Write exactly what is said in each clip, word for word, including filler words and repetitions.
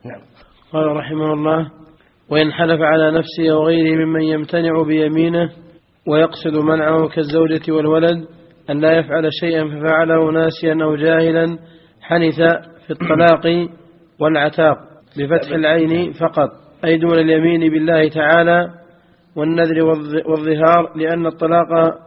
نعم. قال رحمه الله: وإن حلف على نفسه أو غيره ممن يمتنع بيمينه ويقصد منعه كالزوجة والولد أن لا يفعل شيئا ففعله ناسيا أو جاهلا، حنث في الطلاق والعتاق بفتح العين فقط، أي دون اليمين بالله تعالى والنذر والظهار، لأن الطلاق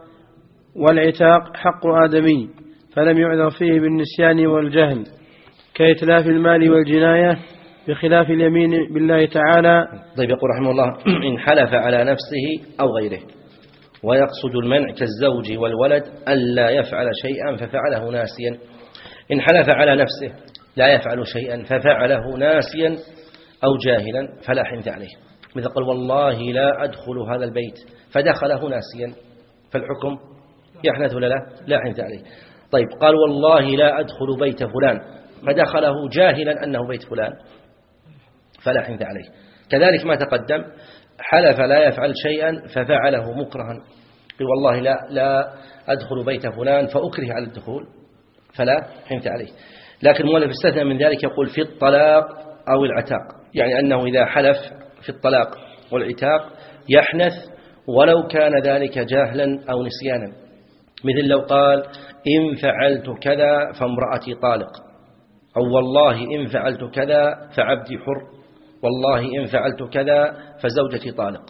والعتاق حق آدمي فلم يعذر فيه بالنسيان والجهل كإتلاف المال والجناية، بخلاف اليمين بالله تعالى. طيب، يقول رحمه الله: إن حلف على نفسه أو غيره ويقصد المنع كالزوج والولد ألا يفعل شيئا ففعله ناسيا. إن حلف على نفسه لا يفعل شيئا ففعله ناسيا أو جاهلا فلا حنث عليه، مثل قال: والله لا أدخل هذا البيت فدخله ناسيا، فالحكم يحنث ولا لا؟ لا حنث عليه. طيب، قال: والله لا أدخل بيت فلان فدخله جاهلا أنه بيت فلان، فلا حنث عليه. كذلك ما تقدم، حلف لا يفعل شيئا ففعله مكرها، والله لا لا أدخل بيت فلان فأكره على الدخول، فلا حنث عليه. لكن المؤلف استثنى من ذلك، يقول: في الطلاق أو العتاق، يعني أنه إذا حلف في الطلاق والعتاق يحنث ولو كان ذلك جهلا أو نسيانا، مثل لو قال: إن فعلت كذا فامرأتي طالق، أو والله إن فعلت كذا فعبدي حر، والله إن فعلت كذا فزوجتي طالق،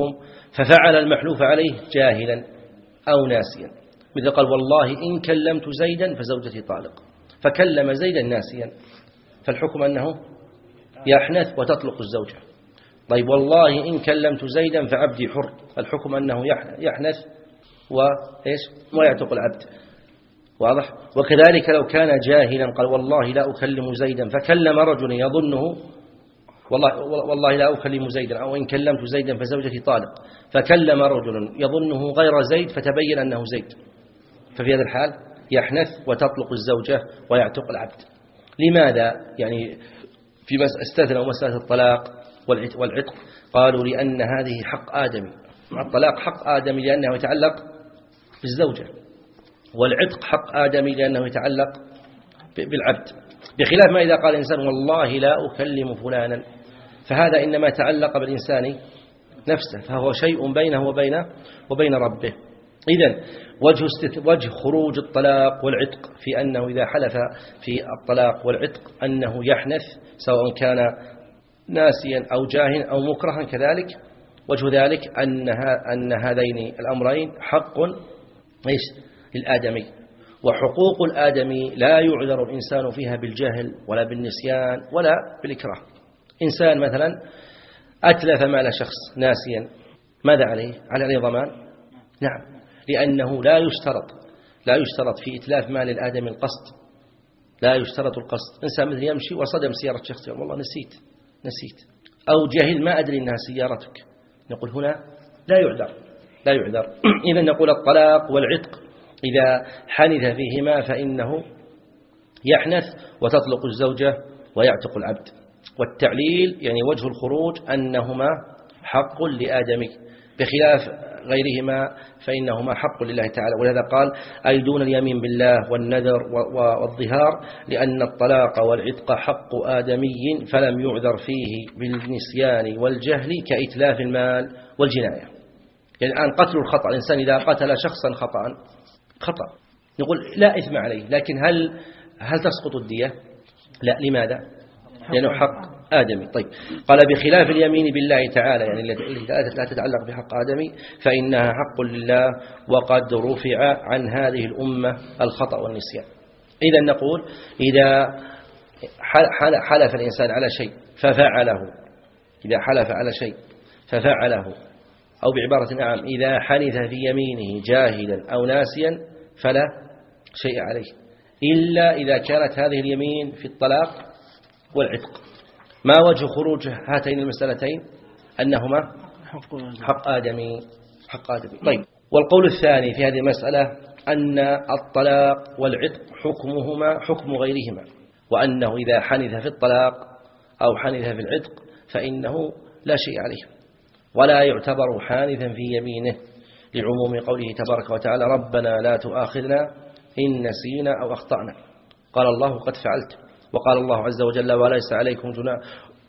ففعل المحلوف عليه جاهلا أو ناسيا، مثل قال: والله إن كلمت زيدا فزوجتي طالق، فكلم زيدا ناسيا، فالحكم أنه يحنث وتطلق الزوجة. طيب، والله إن كلمت زيدا فعبدي حر، الحكم أنه يحنث وإيش ويعتق العبد. واضح؟ وكذلك لو كان جاهلا قال: والله لا أكلم زيدا فكلم رجل يظنه، والله, والله لا أكلم زيدا، أو إن كلمت زيدا فزوجتي طالق، فكلم رجل يظنه غير زيد فتبين أنه زيد، ففي هذا الحال يحنث وتطلق الزوجة ويعتق العبد. لماذا؟ يعني في استثنوا مسألة الطلاق والعتق، قالوا: لأن هذه حق آدمي، الطلاق حق آدمي لأنه يتعلق بالزوجة، والعتق حق آدمي لأنه يتعلق بالعبد، بخلاف ما إذا قال الإنسان: والله لا أكلم فلانا، فهذا إنما تعلق بالإنسان نفسه، فهو شيء بينه وبين وبين ربه. إذن وجه, وجه خروج الطلاق والعتق في أنه إذا حلف في الطلاق والعتق أنه يحنث سواء كان ناسيا أو جاهلا أو مكرها، كذلك وجه ذلك أن أن هذين الأمرين حق إيش للآدمي، وحقوق الآدمي لا يعذر الإنسان فيها بالجهل ولا بالنسيان ولا بالإكراه. إنسان مثلا أتلف مال شخص ناسيا، ماذا عليه؟ عليه ضمان؟ نعم، لأنه لا يشترط لا يشترط في إتلاف مال الآدمي القصد، لا يشترط القصد. إنسان مثل يمشي وصدم سيارة شخص، والله نسيت نسيت أو جهل ما أدري أنها سيارتك، نقول هنا لا يعذر لا يعذر إذا نقول الطلاق والعتق إذا حنث فيهما فإنه يحنث وتطلق الزوجة ويعتق العبد. والتعليل يعني وجه الخروج أنهما حق لآدمي، بخلاف غيرهما فإنهما حق لله تعالى. ولهذا قال: أي دون اليمين بالله والنذر والظهار، لأن الطلاق والعتق حق آدمي فلم يعذر فيه بالنسيان والجهل كإتلاف المال والجناية. يعني الآن قتل الخطأ، الإنسان إذا قتل شخصا خطأ خطأ نقول لا إثم عليه، لكن هل هل تسقط الدية؟ لا. لماذا؟ لأنه حق آدمي. طيب، قال: بخلاف اليمين بالله تعالى، يعني التي لا تتعلق بحق آدمي، فإنها حق لله وقد رفع عن هذه الأمة الخطأ والنسيان. إذا نقول إذا حلف الإنسان على شيء ففعله، إذا حلف على شيء ففعله، أو بعبارة أعم إذا حنث في يمينه جاهلا أو ناسيا فلا شيء عليه، إلا إذا كانت هذه اليمين في الطلاق والعتق. ما وجه خروج هاتين المسألتين؟ أنهما حق آدمي حق آدمي. طيب، والقول الثاني في هذه المسألة أن الطلاق والعتق حكمهما حكم غيرهما، وأنه إذا حنث في الطلاق أو حنث في العتق فإنه لا شيء عليه ولا يعتبر حانثا في يمينه، لعموم قوله تبارك وتعالى: ربنا لا تؤاخذنا إن نسينا أو أخطأنا. قال الله: قد فعلت. وقال الله عز وجل: وليس عليكم جناح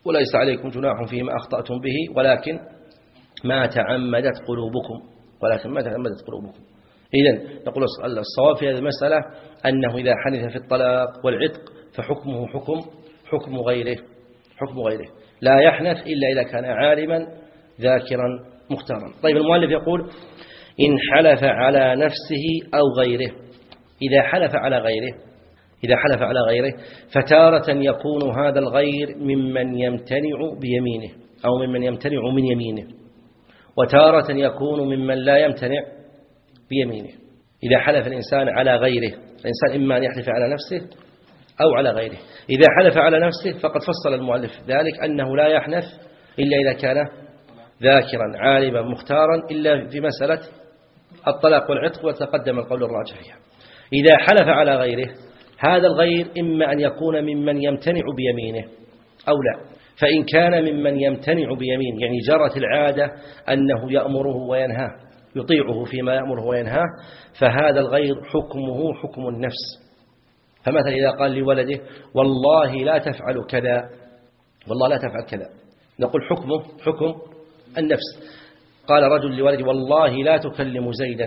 وليس عليكم جناح فيما أخطأتم به ولكن ما تعمدت قلوبكم ولكن ما تعمدت قلوبكم. إذن نقول الصواب في هذه المسألة أنه إذا حنث في الطلاق والعتق فحكمه حكم حكم غيره حكم غيره لا يحنث إلا إذا كان عالما ذاكرا مختارا. طيب المؤلف يقول إن حلف على نفسه أو غيره. إذا حلف على غيره إذا حلف على غيره فتارة يكون هذا الغير ممن يمتنع بيمينه أو ممن يمتنع من يمينه، وتارة يكون ممن لا يمتنع بيمينه. إذا حلف الإنسان على غيره، الإنسان إما أن يحلف على نفسه أو على غيره. إذا حلف على نفسه فقد فصل المؤلف ذلك أنه لا يحنث إلا إذا كان ذاكرا عالما مختارا إلا في مسألة الطلاق والعتق، وتقدم القول الراجح فيها. إذا حلف على غيره هذا الغير إما أن يكون ممن يمتنع بيمينه أو لا، فإن كان ممن يمتنع بيمين يعني جرت العادة أنه يأمره وينهاه يطيعه فيما يأمره وينهاه، فهذا الغير حكمه حكم النفس. فمثلا إذا قال لولده والله لا تفعل كذا والله لا تفعل كذا، نقول حكمه حكم النفس. قال رجل لولده والله لا تكلم زيدا،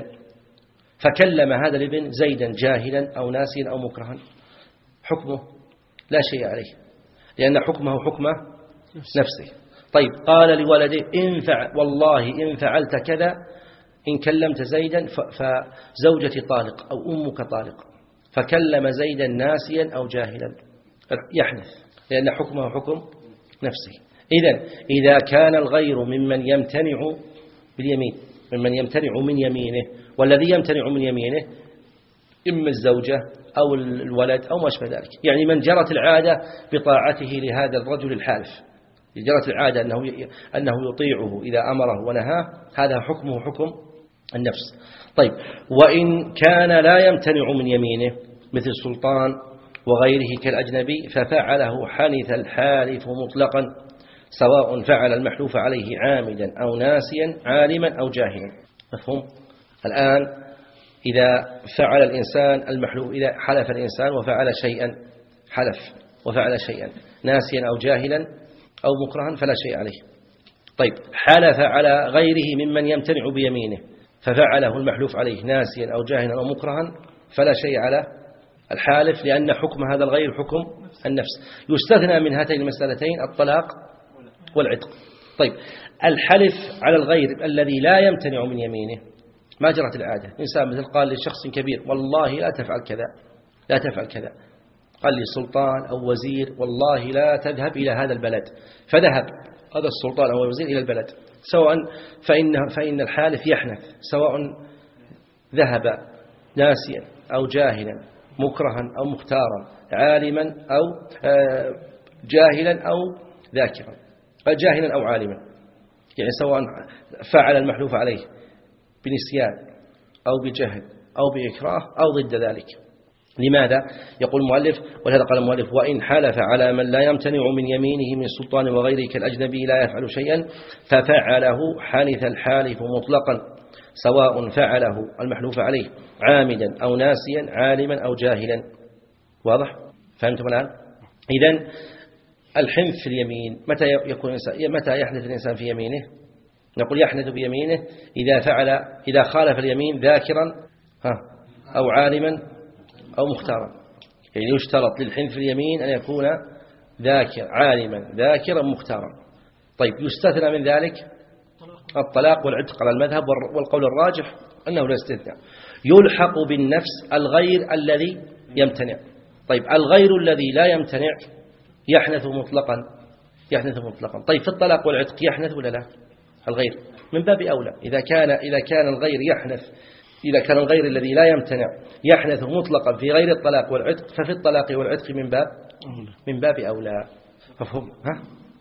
فكلم هذا الابن زيدا جاهلا أو ناسيا أو مكرها، حكمه لا شيء عليه لأن حكمه حكم نفسه. طيب قال لولده إن فعل والله إن فعلت كذا إن كلمت زيدا فزوجتي طالق أو أمك طالق، فكلم زيدا ناسيا أو جاهلا، يحنث لأن حكمه حكم نفسه. إذن إذا كان الغير ممن يمتنع باليمين ممن يمتنع من يمينه، والذي يمتنع من يمينه إما الزوجة أو الولد أو ما أشبه ذلك، يعني من جرت العادة بطاعته لهذا الرجل الحالف، جرت العادة أنه أنه يطيعه إذا أمره ونهاه، هذا حكمه حكم النفس. طيب وإن كان لا يمتنع من يمينه مثل السلطان وغيره كالأجنبي ففعله حنث الحالف مطلقا سواء فعل المحلوف عليه عامدا أو ناسيا عالما أو جاهلا. مفهوم؟ الآن إذا فعل الإنسان المحلوف، إذا حلف الإنسان وفعل شيئا حلف وفعل شيئا ناسيا أو جاهلا أو مكرها فلا شيء عليه. طيب حلف على غيره ممن يمتنع بيمينه ففعله المحلوف عليه ناسيا أو جاهلا أو مكرها فلا شيء على الحالف لأن حكم هذا الغير حكم النفس. يستثنى من هاتين المسألتين الطلاق والعتق. طيب الحلف على الغير الذي لا يمتنع من يمينه ما جرت العادة، إنسان مثل قال لشخص كبير والله لا تفعل كذا لا تفعل كذا، قال لي سلطان أو وزير والله لا تذهب إلى هذا البلد، فذهب هذا السلطان أو الوزير إلى البلد، سواء فإن, فإن الحالف يحنث سواء ذهب ناسيا أو جاهلا مكرها أو مختارا عالما أو جاهلا أو ذاكرا، جاهلا أو عالما، يعني سواء فعل المحلوف عليه بنسيان أو بجهل أو بإكراه أو ضد ذلك. لماذا؟ يقول المؤلف ولهذا قال المؤلف وإن حلف على من لا يمتنع من يمينه من سلطان وغيره كالأجنبي لا يفعل شيئا ففعله حنث الحالف مطلقا سواء فعله المحلوف عليه عامدا أو ناسيا عالما أو جاهلا. واضح؟ فهمتم الآن؟ إذن الحنث في اليمين متى يكون متى يحنث الإنسان في يمينه؟ نقول يحنث بيمينه إذا فعل إذا خالف اليمين ذاكرا أو عالما أو مختارا، يعني يشترط للحنث في اليمين أن يكون ذاكر عالما ذاكرا مختارا. طيب يستثنى من ذلك الطلاق والعتق على المذهب، والقول الراجح أنه لا استثناء. يلحق بالنفس الغير الذي يمتنع. طيب الغير الذي لا يمتنع يحنث مطلقا يحنث مطلقا. طيب في الطلاق والعتق يحنث ولا لا؟ الغير من باب أولى. إذا كان إذا كان الغير يحنث إذا كان الغير الذي لا يمتنع يحنث مطلقا في غير الطلاق والعتق ففي الطلاق والعتق من باب من باب أولى. مفهوم؟ ها؟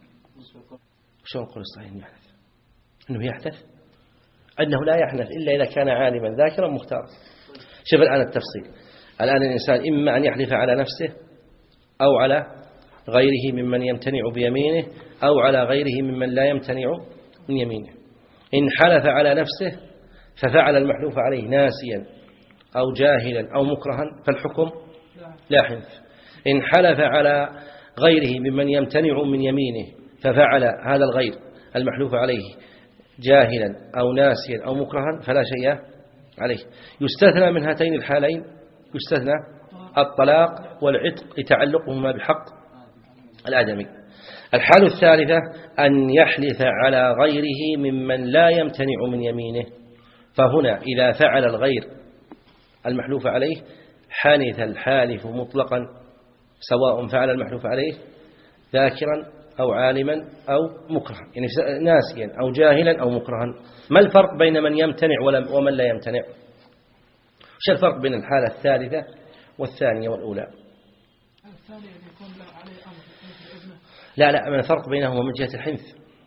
شو نقول الصحيح إنه يحنث؟ إنه يحنث أنه لا يحنث إلا إذا كان عالما ذاكرا مختارا. شوف الآن التفصيل. الآن الإنسان إما أن يحلف على نفسه أو على غيره ممن يمتنع بيمينه أو على غيره ممن لا يمتنع من يمينه. إن حلف على نفسه ففعل المحلوف عليه ناسيا أو جاهلا أو مكرها فالحكم لا حنث. إن حلف على غيره ممن يمتنع من يمينه ففعل هذا الغير المحلوف عليه جاهلا أو ناسيا أو مكرها فلا شيء عليه. يستثنى من هاتين الحالين يستثنى الطلاق والعتق لتعلقهما بحق الآدمي. الحالة الثالثة أن يحلف على غيره ممن لا يمتنع من يمينه، فهنا إذا فعل الغير المحلوف عليه حنث الحالف مطلقا سواء فعل المحلوف عليه ذاكرا أو عالما أو مكرها، يعني ناسيا أو جاهلا أو مكرها. ما الفرق بين من يمتنع ومن لا يمتنع؟ وش الفرق بين الحالة الثالثة والثانية والأولى؟ الثانية يكون له عليه أمر مثل ابنه. لا لا ما الفرق بينهما من جهة الحنث؟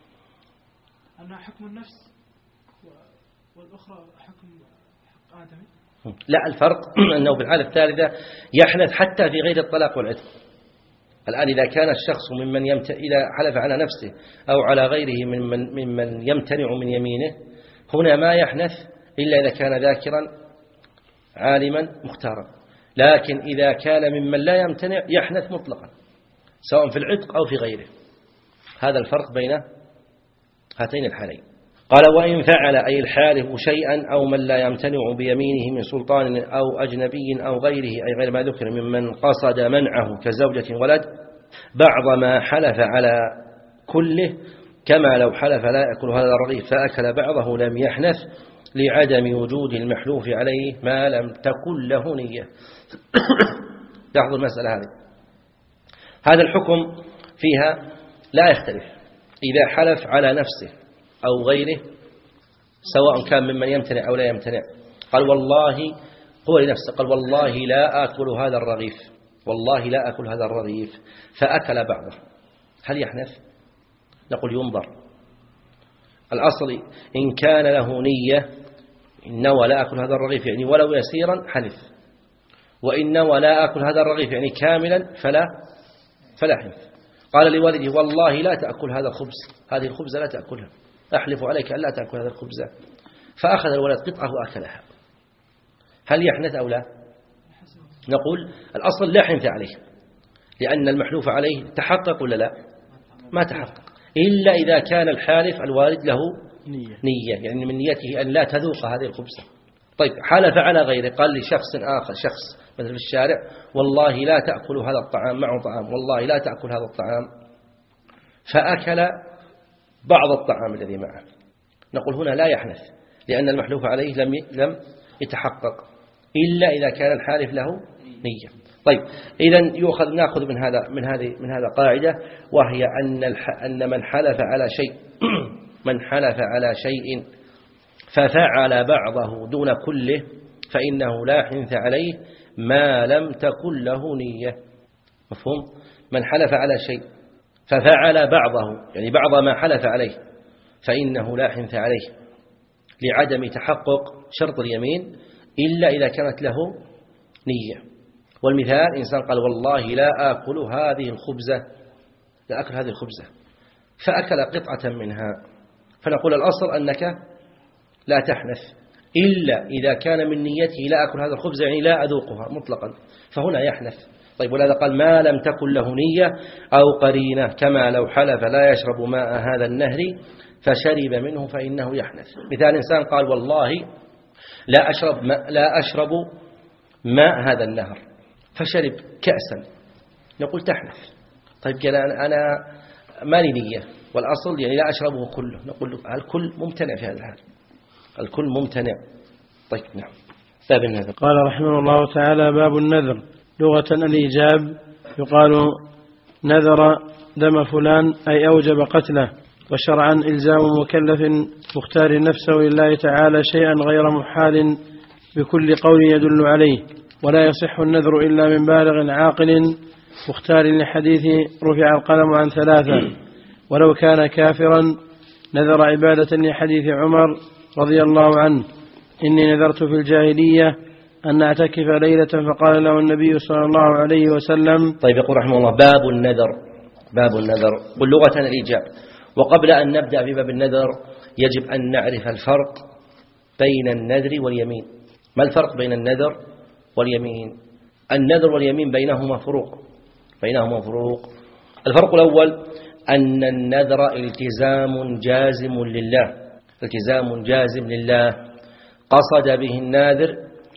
أنها حكم النفس والأخرى حكم حق آدمي. لا الفرق أنه في الحالة الثالثة يحنث حتى في غير الطلاق والعتق. الآن إذا كان الشخص ممن يمت... إذا حلف على نفسه أو على غيره ممن, ممن يمتنع من يمينه، هنا ما يحنث إلا إذا كان ذاكرا عالما مختارا، لكن إذا كان ممن لا يمتنع يحنث مطلقا سواء في العتق أو في غيره. هذا الفرق بين هاتين الحالين. قال وإن فعل أي الحالف شيئا أو من لا يمتنع بيمينه من سلطان أو أجنبي أو غيره أي غير ما ذكر ممن قصد منعه كزوجة ولد بعض ما حلف على كله، كما لو حلف لا يأكل هذا الرغيف فأكل بعضه لم يحنث لعدم وجود المحلوف عليه ما لم تكن له نية. لاحظوا المسألة هذه، هذا الحكم فيها لا يختلف إذا حلف على نفسه أو غيره سواء كان ممن يمتنع أو لا يمتنع. قال والله هو لنفسه قال والله لا آكل هذا الرغيف، والله لا آكل هذا الرغيف فأكل بعضه، هل يحنث؟ نقول ينظر. الأصل إن كان له نية إن نوى لا آكل هذا الرغيف يعني ولو يسيرا حنث، وإن نوى لا آكل هذا الرغيف يعني كاملا فلا فلا حنث. قال لوالده والله لا تأكل هذا الخبز، هذه الخبزة لا تأكلها، أحلف عليك أن لا تأكل هذا الخبز، فأخذ الولد قطعة وأكلها، هل يحنث أو لا؟ نقول الأصل لا حنث عليه، لأن المحلوف عليه تحقق ولا لا؟ ما تحقق، إلا إذا كان الحالف الوالد له نية, نية يعني من نيته أن لا تذوق هذه الخبزة. طيب حلف على غيره، قال لشخص آخر شخص مثل في الشارع والله لا تأكل هذا الطعام، معه طعام والله لا تأكل هذا الطعام، فأكل بعض الطعام الذي معه، نقول هنا لا يحنث لأن المحلوف عليه لم لم يتحقق إلا إذا كان الحالف له نية. طيب إذا يؤخذ نأخذ من هذا من هذه من هذا قاعدة، وهي أن أن من حلف على شيء من حلف على شيء ففعل بعضه دون كله فإنه لا حنث عليه ما لم تكن له نية. مفهوم؟ من حلف على شيء ففعل بعضه يعني بعض ما حلف عليه فإنه لا حنث عليه لعدم تحقق شرط اليمين إلا إذا كانت له نية. والمثال إنسان قال والله لا آكل هذه الخبزة، لا أكل هذه الخبزة فأكل قطعة منها، فنقول الأصل أنك لا تحنث إلا إذا كان من نيته لا أكل هذا الخبز يعني لا أذوقها مطلقا، فهنا يحنث. طيب ولهذا قال ما لم تكن له نية أو قرينة، كما لو حلف لا يشرب ماء هذا النهر فشرب منه فإنه يحنث. مثال إنسان قال والله لا أشرب ماء, لا أشرب ماء هذا النهر فشرب كأسا، نقول تحنث. طيب قال أنا ما لي نية والأصل يعني لا أشربه كله، نقول الكل ممتنع في هذا الحال، الكل ممتنع. طيب نعم. باب النذر. قال رحمه الله تعالى باب النذر. لغة الإيجاب، يقال نذر دم فلان أي أوجب قتله، وشرعا إلزام مكلف مختار نفسه لله تعالى شيئا غير محال بكل قول يدل عليه، ولا يصح النذر إلا من بالغ عاقل مختار لحديث رفع القلم عن ثلاثة، ولو كان كافرا نذر عبادة لحديث عمر رضي الله عنه إني نذرت في الجاهلية أن أعتكف ليلة فقال له النبي صلى الله عليه وسلم. طيب يقول رحمه الله باب النذر. باب النذر قل لغة الإيجاب. وقبل أن نبدأ في باب النذر يجب أن نعرف الفرق بين النذر واليمين. ما الفرق بين النذر واليمين؟ النذر واليمين بينهما فروق بينهما فروق الفرق الأول أن النذر التزام جازم لله، التزام جازم لله قصد به الناذر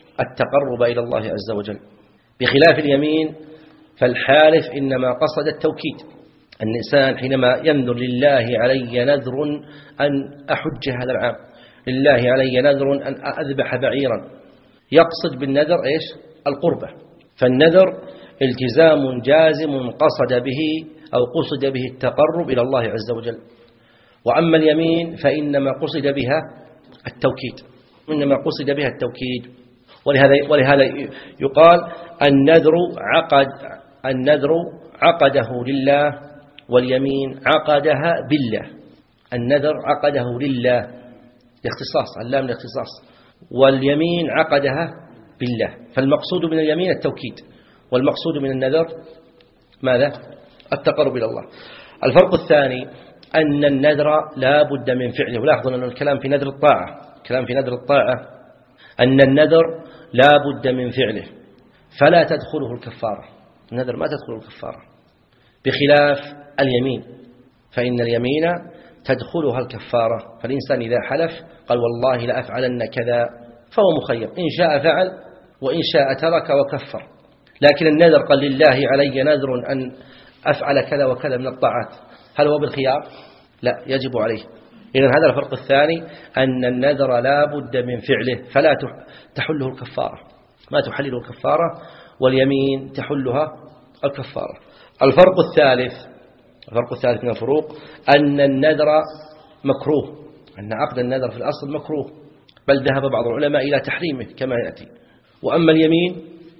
التقرب إلى الله عز وجل، بخلاف اليمين فالحالف إنما قصد التوكيد. الإنسان حينما ينذر لله علي نذر أن أحج هذا العام، لله علي نذر أن أذبح بعيرا، يقصد بالنذر إيش؟ القربة. فالنذر التزام جازم قصد به أو قصد به التقرب إلى الله عز وجل. وأما اليمين فإنما قصد بها التوكيد، إنما قصد بها التوكيد. ولهذا ولهذا يقال النذر عقد النذر عقده لله، واليمين عقدها بالله. النذر عقده لله الاختصاص، اللام الاختصاص، واليمين عقدها بالله. فالمقصود من اليمين التوكيد، والمقصود من النذر ماذا؟ التقرب إلى الله. الفرق الثاني أن النذر لا بد من فعله. ولاحظوا أن الكلام في نذر الطاعة، كلام في نذر الطاعة أن النذر لا بد من فعله فلا تدخله الكفارة. النذر ما تدخله الكفارة، بخلاف اليمين فإن اليمين تدخلها الكفارة. فالإنسان إذا حلف قال والله لا أفعلن كذا فهو مخير، إن شاء فعل وإن شاء ترك وكفر. لكن النذر قال لله علي نذر أن أفعل كذا وكذا من الطاعات، هل هو بالخيار؟ لا، يجب عليه. إذن هذا الفرق الثاني، أن النذر لا بد من فعله فلا تحله الكفارة، ما تحلله الكفارة، واليمين تحلها الكفارة. الفرق الثالث الفرق الثالث من الفروق أن النذر مكروه، أن عقد النذر في الأصل مكروه، بل ذهب بعض العلماء إلى تحريمه كما يأتي. وأما اليمين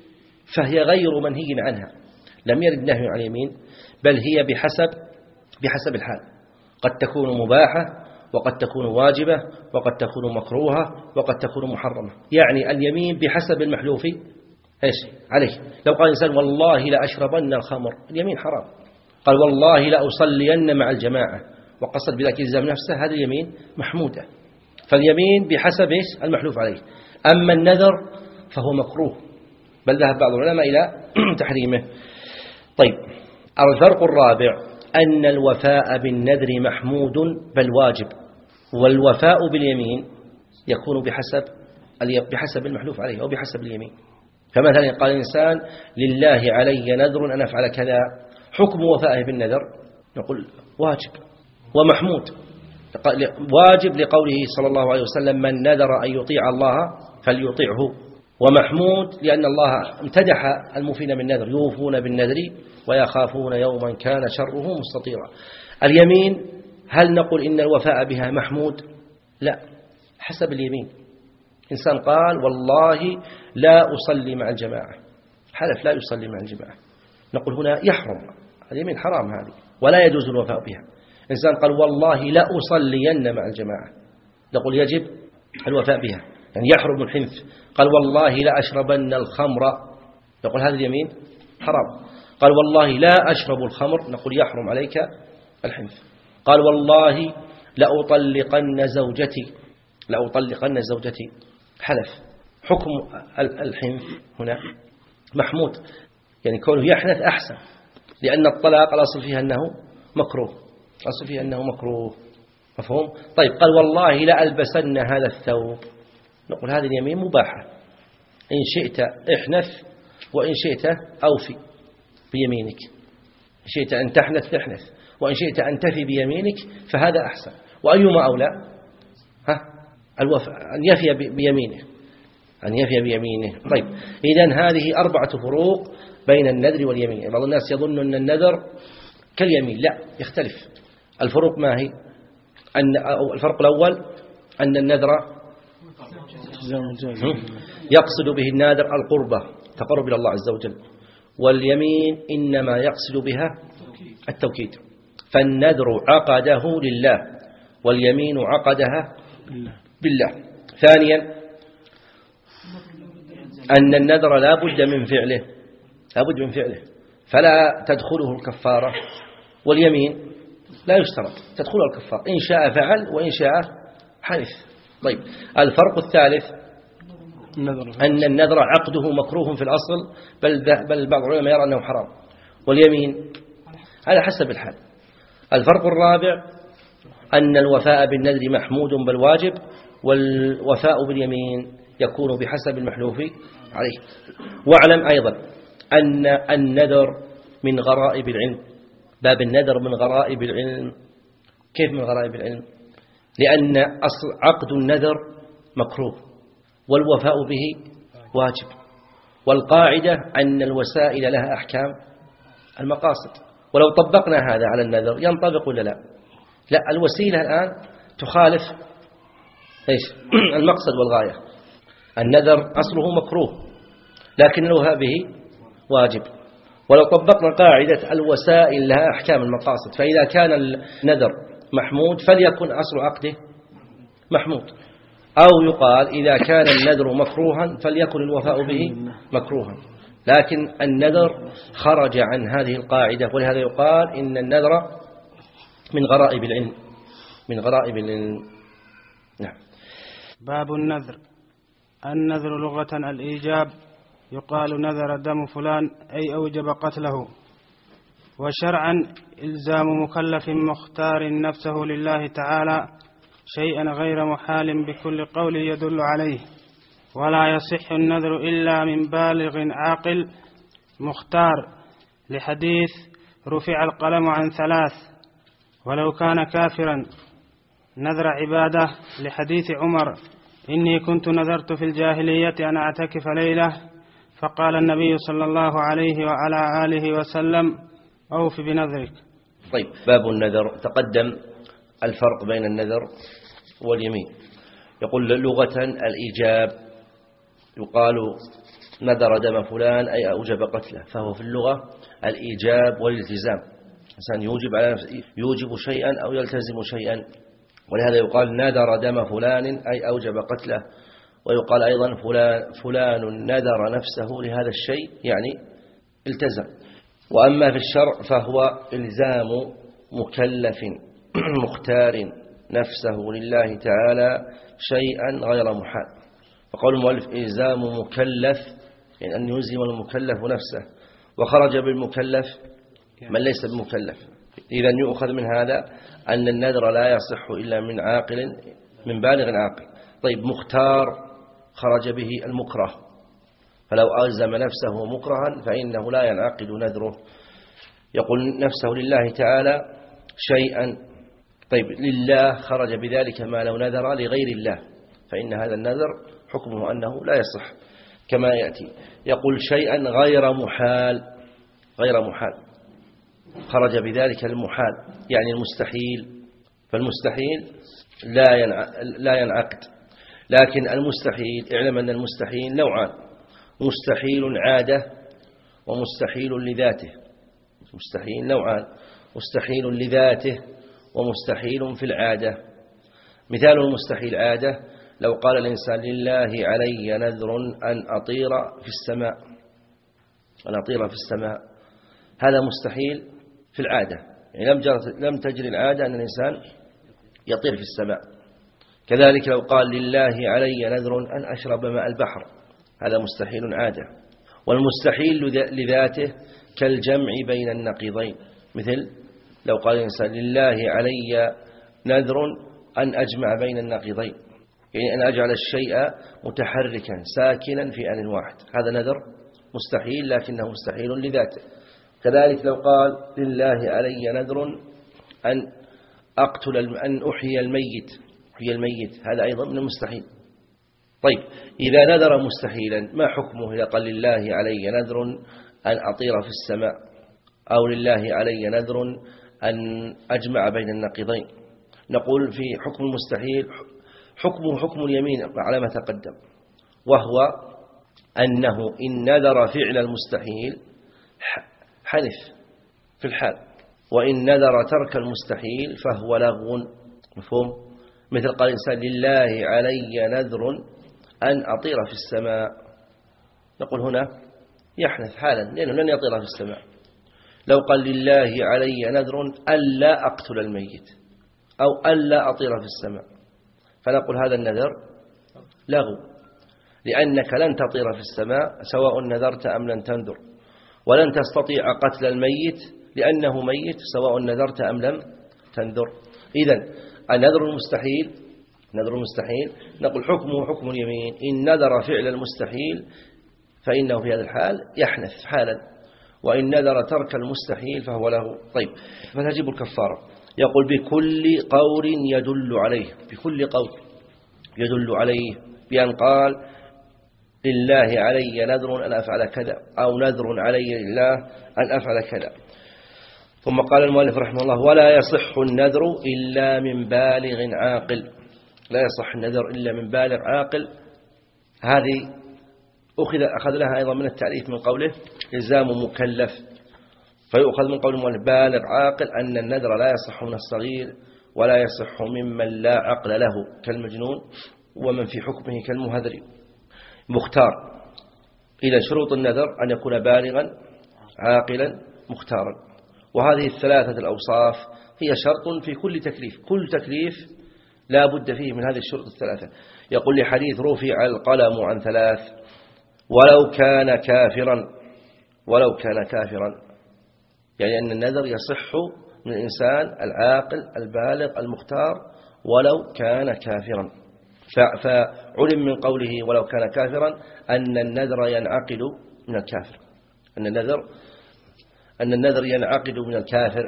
فهي غير منهي عنها، لم يرد نهي عن اليمين، بل هي بحسب بحسب الحال، قد تكون مباحة وقد تكون واجبة وقد تكون مكروهة وقد تكون محرمة. يعني اليمين بحسب المحلوف إيش عليه. لو قال إنسان والله لا أشربن الخمر، اليمين حرام. قال والله لا أصلين مع الجماعة وقصد بذلك إلزام نفسه، هذا اليمين محمودة. فاليمين بحسب إيش المحلوف عليه. أما النذر فهو مكروه، بل ذهب بعض العلماء إلى تحريمه. طيب، الفرق الرابع أن الوفاء بالنذر محمود بل واجب، والوفاء باليمين يكون بحسب بحسب المحلوف عليه أو بحسب اليمين. فمثلا قال الإنسان لله علي نذر أن أفعل كذا، حكم وفائه بالنذر نقول واجب ومحمود. واجب لقوله صلى الله عليه وسلم من نذر أن يطيع الله فليطيعه، ومحمود لأن الله امتدح الموفين بالنذر يوفون بالنذر ويخافون يوما كان شره مستطيرا. اليمين هل نقول إن الوفاء بها محمود؟ لا، حسب اليمين. إنسان قال والله لا أصلي مع الجماعة، حلف لا يصلي مع الجماعة، نقول هنا يحرم، اليمين حرام هذه ولا يجوز الوفاء بها. إنسان قال والله لا أصلين مع الجماعة، نقول يجب الوفاء بها، يعني يحرم الحنث. قال والله لا أشربن الخمر، نقول هذا اليمين حرام. قال والله لا أشرب الخمر، نقول يحرم عليك الحنث. قال والله لأطلقن زوجتي لأطلقن زوجتي، حلف. حكم الحنث هنا محمود، يعني كونه يحنث أحسن، لأن الطلاق الأصل فيها أنه مكروه، الأصل فيها أنه مكروه، مفهوم؟ طيب، قال والله لا ألبسن هذا الثوب، نقول هذه اليمين مباحة، إن شئت احنث وإن شئت أوفي بيمينك، إن شئت أن تحنث تحنث وإن شئت أن تفي بيمينك فهذا أحسن. وأيما أولى؟ ها الوفاء، أن يفي بيمينه، أن يفي بيمينه. طيب، إذن هذه أربعة فروق بين النذر واليمين. بعض الناس يظن أن النذر كاليمين، لا، يختلف. الفروق ما هي؟ أن الفرق الأول أن النذر يقصد به الناذر القربة، تقرب إلى الله عز وجل، واليمين إنما يقصد بها التوكيد. فالنذر عقده لله واليمين عقدها بالله. ثانيا أن النذر لا بد من فعله، لا بد من فعله فلا تدخله الكفارة، واليمين لا يشترط تدخله الكفارة، إن شاء فعل وإن شاء حنث. طيب، الفرق الثالث أن النذر عقده مكروه في الأصل، بل بل بعض العلماء يرى أنه حرام، واليمين على حسب الحال. الفرق الرابع أن الوفاء بالنذر محمود بل واجب، والوفاء باليمين يكون بحسب المحلوف عليه. واعلم أيضا أن النذر من غرائب العلم. باب النذر من غرائب العلم. كيف من غرائب العلم؟ لأن أصل عقد النذر مكروه والوفاء به واجب، والقاعدة أن الوسائل لها أحكام المقاصد. ولو طبقنا هذا على النذر ينطبق ولا لا؟ لا، الوسيلة الآن تخالف إيش؟ المقصد والغاية. النذر أصله مكروه لكن الوفاء به واجب. ولو طبقنا قاعدة الوسائل لها أحكام المقاصد، فإذا كان النذر محمود فليكن أصل عقده محمود. أو يقال إذا كان النذر مكروها فليكن الوفاء به مكروها. لكن النذر خرج عن هذه القاعدة، ولهذا يقال إن النذر من غرائب العلم. من غرائب العلم. نعم. باب النذر. النذر لغة الإيجاب، يقال نذر دم فلان أي أوجب قتله. وشرعا إلزام مكلف مختار نفسه لله تعالى شيئا غير محال بكل قول يدل عليه. ولا يصح النذر إلا من بالغ عاقل مختار، لحديث رفع القلم عن ثلاث ولو كان كافرا. نذر عبادة، لحديث عمر إني كنت نذرت في الجاهلية أن أعتكف ليلة، فقال النبي صلى الله عليه وعلى آله وسلم أوف بنذرك. طيب، باب النذر. تقدم الفرق بين النذر واليمين. يقول لغة الإيجاب، يقال نذر دم فلان أي أوجب قتله، فهو في اللغة الإيجاب والالتزام. إنسان يوجب على نفسه، يوجب شيئا أو يلتزم شيئا، ولهذا يقال نذر دم فلان أي أوجب قتله. ويقال أيضا فلان, فلان نذر نفسه لهذا الشيء يعني التزم. وأما في الشرع فهو إلزام مكلف مختار نفسه لله تعالى شيئا غير محال. فقول المؤلف إلزام مكلف يعني أن يلزم المكلف نفسه، وخرج بالمكلف من ليس بمكلف. إذا يؤخذ من هذا أن النذر لا يصح إلا من عاقل، من بالغ عاقل. طيب، مختار خرج به المكره، فلو ألزم نفسه مكرها فإنه لا ينعقد نذره. يقول نفسه لله تعالى شيئا. طيب، لله خرج بذلك ما لو نذر لغير الله، فإن هذا النذر حكمه أنه لا يصح كما يأتي. يقول شيئا غير محال، غير محال خرج بذلك المحال يعني المستحيل، فالمستحيل لا لا ينعقد. لكن المستحيل، اعلم أن المستحيل نوعان: مستحيل عادة ومستحيل لذاته. مستحيل نوعان: مستحيل لذاته ومستحيل في العادة. مثال المستحيل عادة لو قال الإنسان لله علي نذر أن أطير في السماء، أن أطير في السماء، هذا مستحيل في العادة، يعني لم تجري العادة أن الإنسان يطير في السماء. كذلك لو قال لله علي نذر أن أشرب ماء البحر، هذا مستحيل عادة. والمستحيل لذاته كالجمع بين النقيضين، مثل لو قال الإنسان لله علي نذر أن أجمع بين النقيضين، يعني أن أجعل الشيء متحركا ساكنا في آن واحد، هذا نذر مستحيل لكنه مستحيل لذاته. كذلك لو قال لله علي نذر أن أقتل أن أحيي الميت، أحيي الميت، هذا أيضا من المستحيل. طيب، إذا نذر مستحيلا ما حكمه؟ إذا قال لله علي نذر أن أطير في السماء، أو لله علي نذر أن أجمع بين النقيضين، نقول في حكم المستحيل حكمه حكم اليمين على ما تقدم، وهو أنه إن نذر فعل المستحيل حنث في الحال، وإن نذر ترك المستحيل فهو لغو. مفهوم؟ مثل قال الإنسان لله علي نذر أن أطير في السماء، نقول هنا يحنث حالا لأنه لن يطير في السماء. لو قال لله علي نذر ألا أقتل الميت أو ألا أطير في السماء، فنقول هذا النذر لغو، لأنك لن تطير في السماء سواء نذرت أم لن تنذر، ولن تستطيع قتل الميت لأنه ميت سواء نذرت أم لم تنذر. إذن النذر المستحيل نذر المستحيل نقول حكمه حكم اليمين. إن نذر فعل المستحيل فإنه في هذا الحال يحنث حالا، وإن نذر ترك المستحيل فهو له. طيب، فتجب الكفارة. يقول بكل قول يدل عليه، بكل قول يدل عليه بأن قال لله علي نذر أن أفعل كذا، أو نذر علي لله أن أفعل كذا. ثم قال المؤلف رحمه الله: ولا يصح النذر إلا من بالغ عاقل. لا يصح النذر إلا من بالغ عاقل. هذه أخذ أخذ لها أيضا من التعريف من قوله إلزام مكلف، فيؤخذ من قول المؤلف بالغ عاقل أن النذر لا يصح من الصغير ولا يصح ممن لا عقل له كالمجنون ومن في حكمه كالمهذر. مختار. إلى شروط النذر أن يكون بالغا عاقلا مختارا. وهذه الثلاثة الأوصاف هي شرط في كل تكليف. كل تكليف لا بد فيه من هذه الشروط الثلاثة. يقول لي حديث: رفع القلم عن ثلاث ولو كان كافرا. ولو كان كافرا يعني أن النذر يصح من الإنسان العاقل البالغ المختار ولو كان كافرا. فعلم من قوله ولو كان كافرا أن النذر ينعقد من الكافر، أن النذر أن النذر ينعقد من الكافر،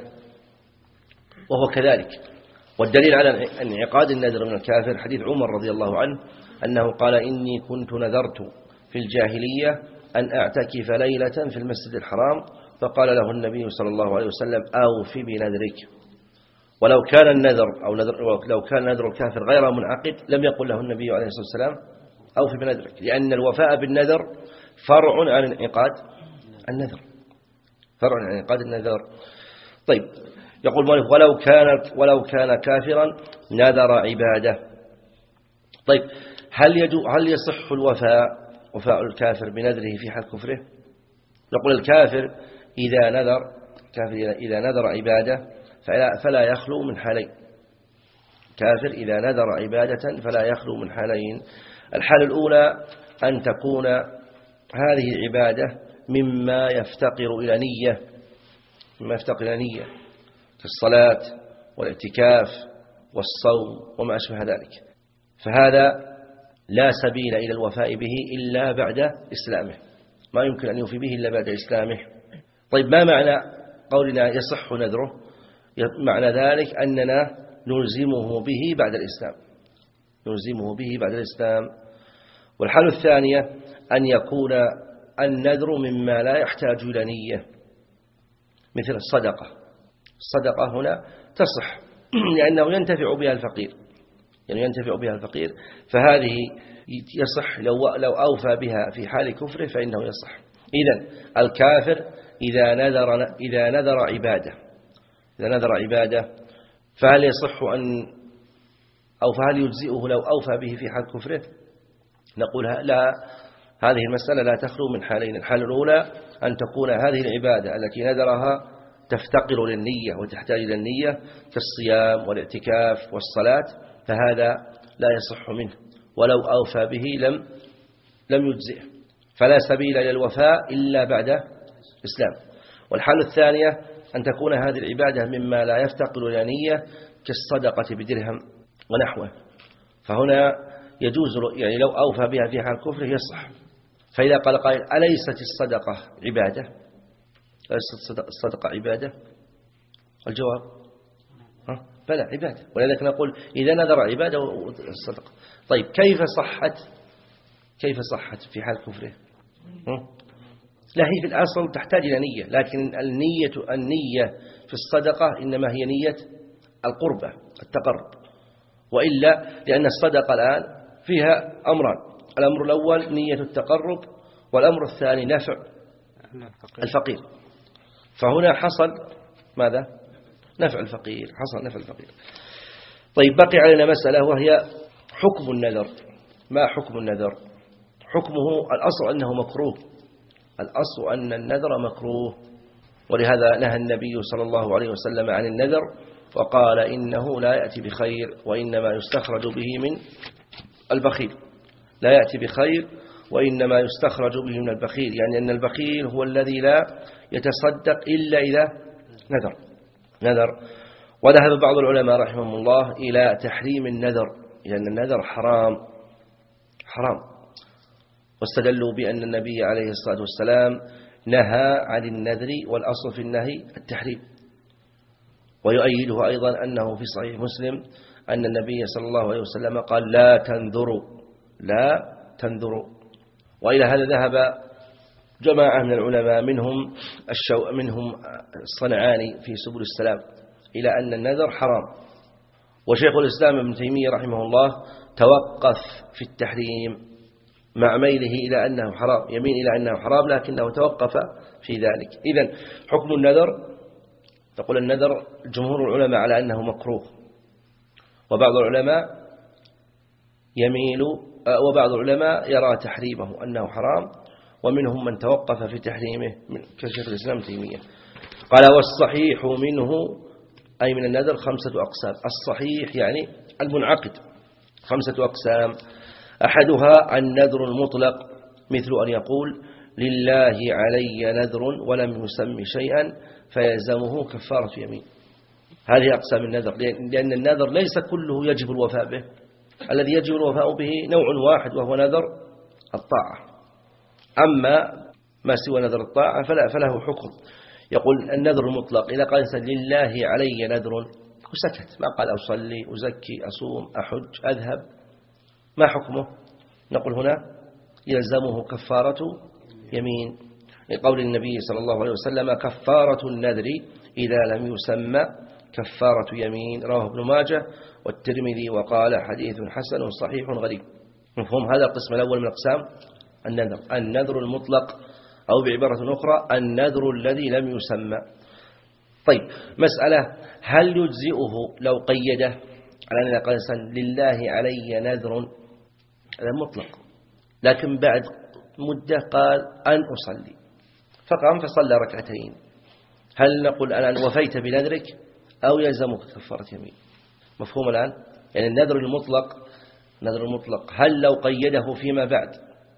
وهو كذلك. والدليل على انعقاد النذر من الكافر حديث عمر رضي الله عنه أنه قال: إني كنت نذرت في الجاهلية أن أعتكف ليلة في المسجد الحرام، فقال له النبي صلى الله عليه وسلم: أوفي بنذرك. ولو كان النذر أو نذر لو كان نذر الكافر غير منعقد لم يقل له النبي عليه الصلاة والسلام: أوفي بنذرك، لأن الوفاء بالنذر فرع عن انعقاد النذر، فرع عن انعقاد النذر. طيب، يقول مالك: ولو كانت ولو كان كافرا نذر عبادة. طيب، هل يجو هل يصح الوفاء وفاء الكافر بنذره في حال كفره؟ نقول الكافر إذا نذر كافر إذا نذر عبادة فلا, فلا يخلو من حالين. كافر إذا نذر عبادة فلا يخلو من حالين. الحالة الأولى أن تكون هذه العبادة مما يفتقر إلى نية، مما يفتقر إلى نية كالصلاة والاعتكاف والصوم وما أشبه ذلك، فهذا لا سبيل إلى الوفاء به إلا بعد إسلامه، ما يمكن أن يوفي به إلا بعد إسلامه. طيب، ما معنى قولنا يصح نذره؟ معنى ذلك أننا نلزمه به بعد الإسلام، نلزمه به بعد الإسلام. والحالة الثانية أن يكون النذر مما لا يحتاج إلى نية، مثل الصدقة. الصدقة هنا تصح لأنه ينتفع بها الفقير، يعني ينتفع بها الفقير، فهذه يصح لو لو أوفى بها في حال كفره فإنه يصح. إذن الكافر إذا نذر إذا نذر عبادة إذا نذر عبادة فهل يصح أن أو فهل يجزئه لو أوفى به في حال كفره؟ نقول لا، هذه المسألة لا تخلو من حالين. الحالة الأولى أن تكون هذه العبادة التي نذرها تفتقر للنية وتحتاج إلى النية كالصيام والاعتكاف والصلاة، فهذا لا يصح منه، ولو أوفى به لم لم يجزئه، فلا سبيل إلى الوفاء إلا بعد إسلام. والحالة الثانية أن تكون هذه العبادة مما لا يفتقر إلى نية كالصدقة بدرهم ونحوه، فهنا يجوز يعني لو أوفى بها في حال كفره يصح. فإذا قال قائل: أليست الصدقة عبادة؟ أليست الصدقة عبادة؟ الجواب: ها؟ بلى عبادة، ولذلك نقول إذا نذر عبادة والصدقة. طيب، كيف صحت كيف صحت في حال كفره؟ لا، هي في الأصل تحتاج إلى نية، لكن النية النية في الصدقة إنما هي نية القربة التقرب، وإلا لأن الصدقة الآن فيها أمران: الأمر الأول نية التقرب، والأمر الثاني نفع الفقير. فهنا حصل ماذا؟ نفع الفقير، حصل نفع الفقير. طيب، بقي علينا مسألة وهي حكم النذر. ما حكم النذر؟ حكمه الأصل أنه مكروه، الأصل أن النذر مكروه، ولهذا نهى النبي صلى الله عليه وسلم عن النذر وقال: إنه لا يأتي بخير وإنما يستخرج به من البخيل. لا يأتي بخير وإنما يستخرج به من البخيل، يعني أن البخيل هو الذي لا يتصدق إلا إذا نذر نذر وذهب بعض العلماء رحمهم الله إلى تحريم النذر، لأن النذر حرام حرام، واستدلوا بأن النبي عليه الصلاة والسلام نهى عن النذر، والأصل في النهي التحريم. ويؤيده أيضا أنه في صحيح مسلم أن النبي صلى الله عليه وسلم قال لا تنذروا لا تنذروا. وإلى هذا ذهب جماعة من العلماء منهم الشو منهم الصنعاني في سبل السلام إلى أن النذر حرام. وشيخ الإسلام ابن تيمية رحمه الله توقف في التحريم مع ميله إلى أنه حرام، يمين إلى أنه حرام، لكنه توقف في ذلك. إذن حكم النذر، تقول النذر جمهور العلماء على أنه مكروه، وبعض العلماء يميل وبعض العلماء يرى تحريمه أنه حرام، ومنهم من توقف في تحريمه كشيخ الإسلام تيمية. قال والصحيح منه أي من النذر خمسة أقسام. الصحيح يعني المنعقد خمسة أقسام. أحدها النذر المطلق، مثل أن يقول لله علي نذر ولم يسم شيئا فيلزمه كفارة يمين. هذه أقسام النذر، لأن النذر ليس كله يجب الوفاء به، الذي يجب الوفاء به نوع واحد وهو نذر الطاعة. أما ما سوى نذر الطاعة فلا فله حكم. يقول النذر المطلق إذا قال إنسان لله علي نذر وسكت، ما قال أصلي أزكي أصوم أحج أذهب، ما حكمه؟ نقول هنا يلزمه كفارة يمين، لقول النبي صلى الله عليه وسلم كفارة النذر إذا لم يسمى كفارة يمين، رواه ابن ماجه والترمذي وقال حديث حسن صحيح غريب. مفهوم هذا القسم الأول من أقسام النذر، النذر المطلق، أو بعبارة أخرى النذر الذي لم يسمى. طيب مسألة، هل يجزئه لو قيده على أن قال لله علي نذر؟ هذا مطلق، لكن بعد مدة قال أن أصلي، فقام فصلى ركعتين، هل نقول أنا وفيت بنذرك أو يلزمك كفارة يمين؟ مفهوم الآن؟ يعني النذر المطلق، النذر المطلق هل لو قيده فيما بعد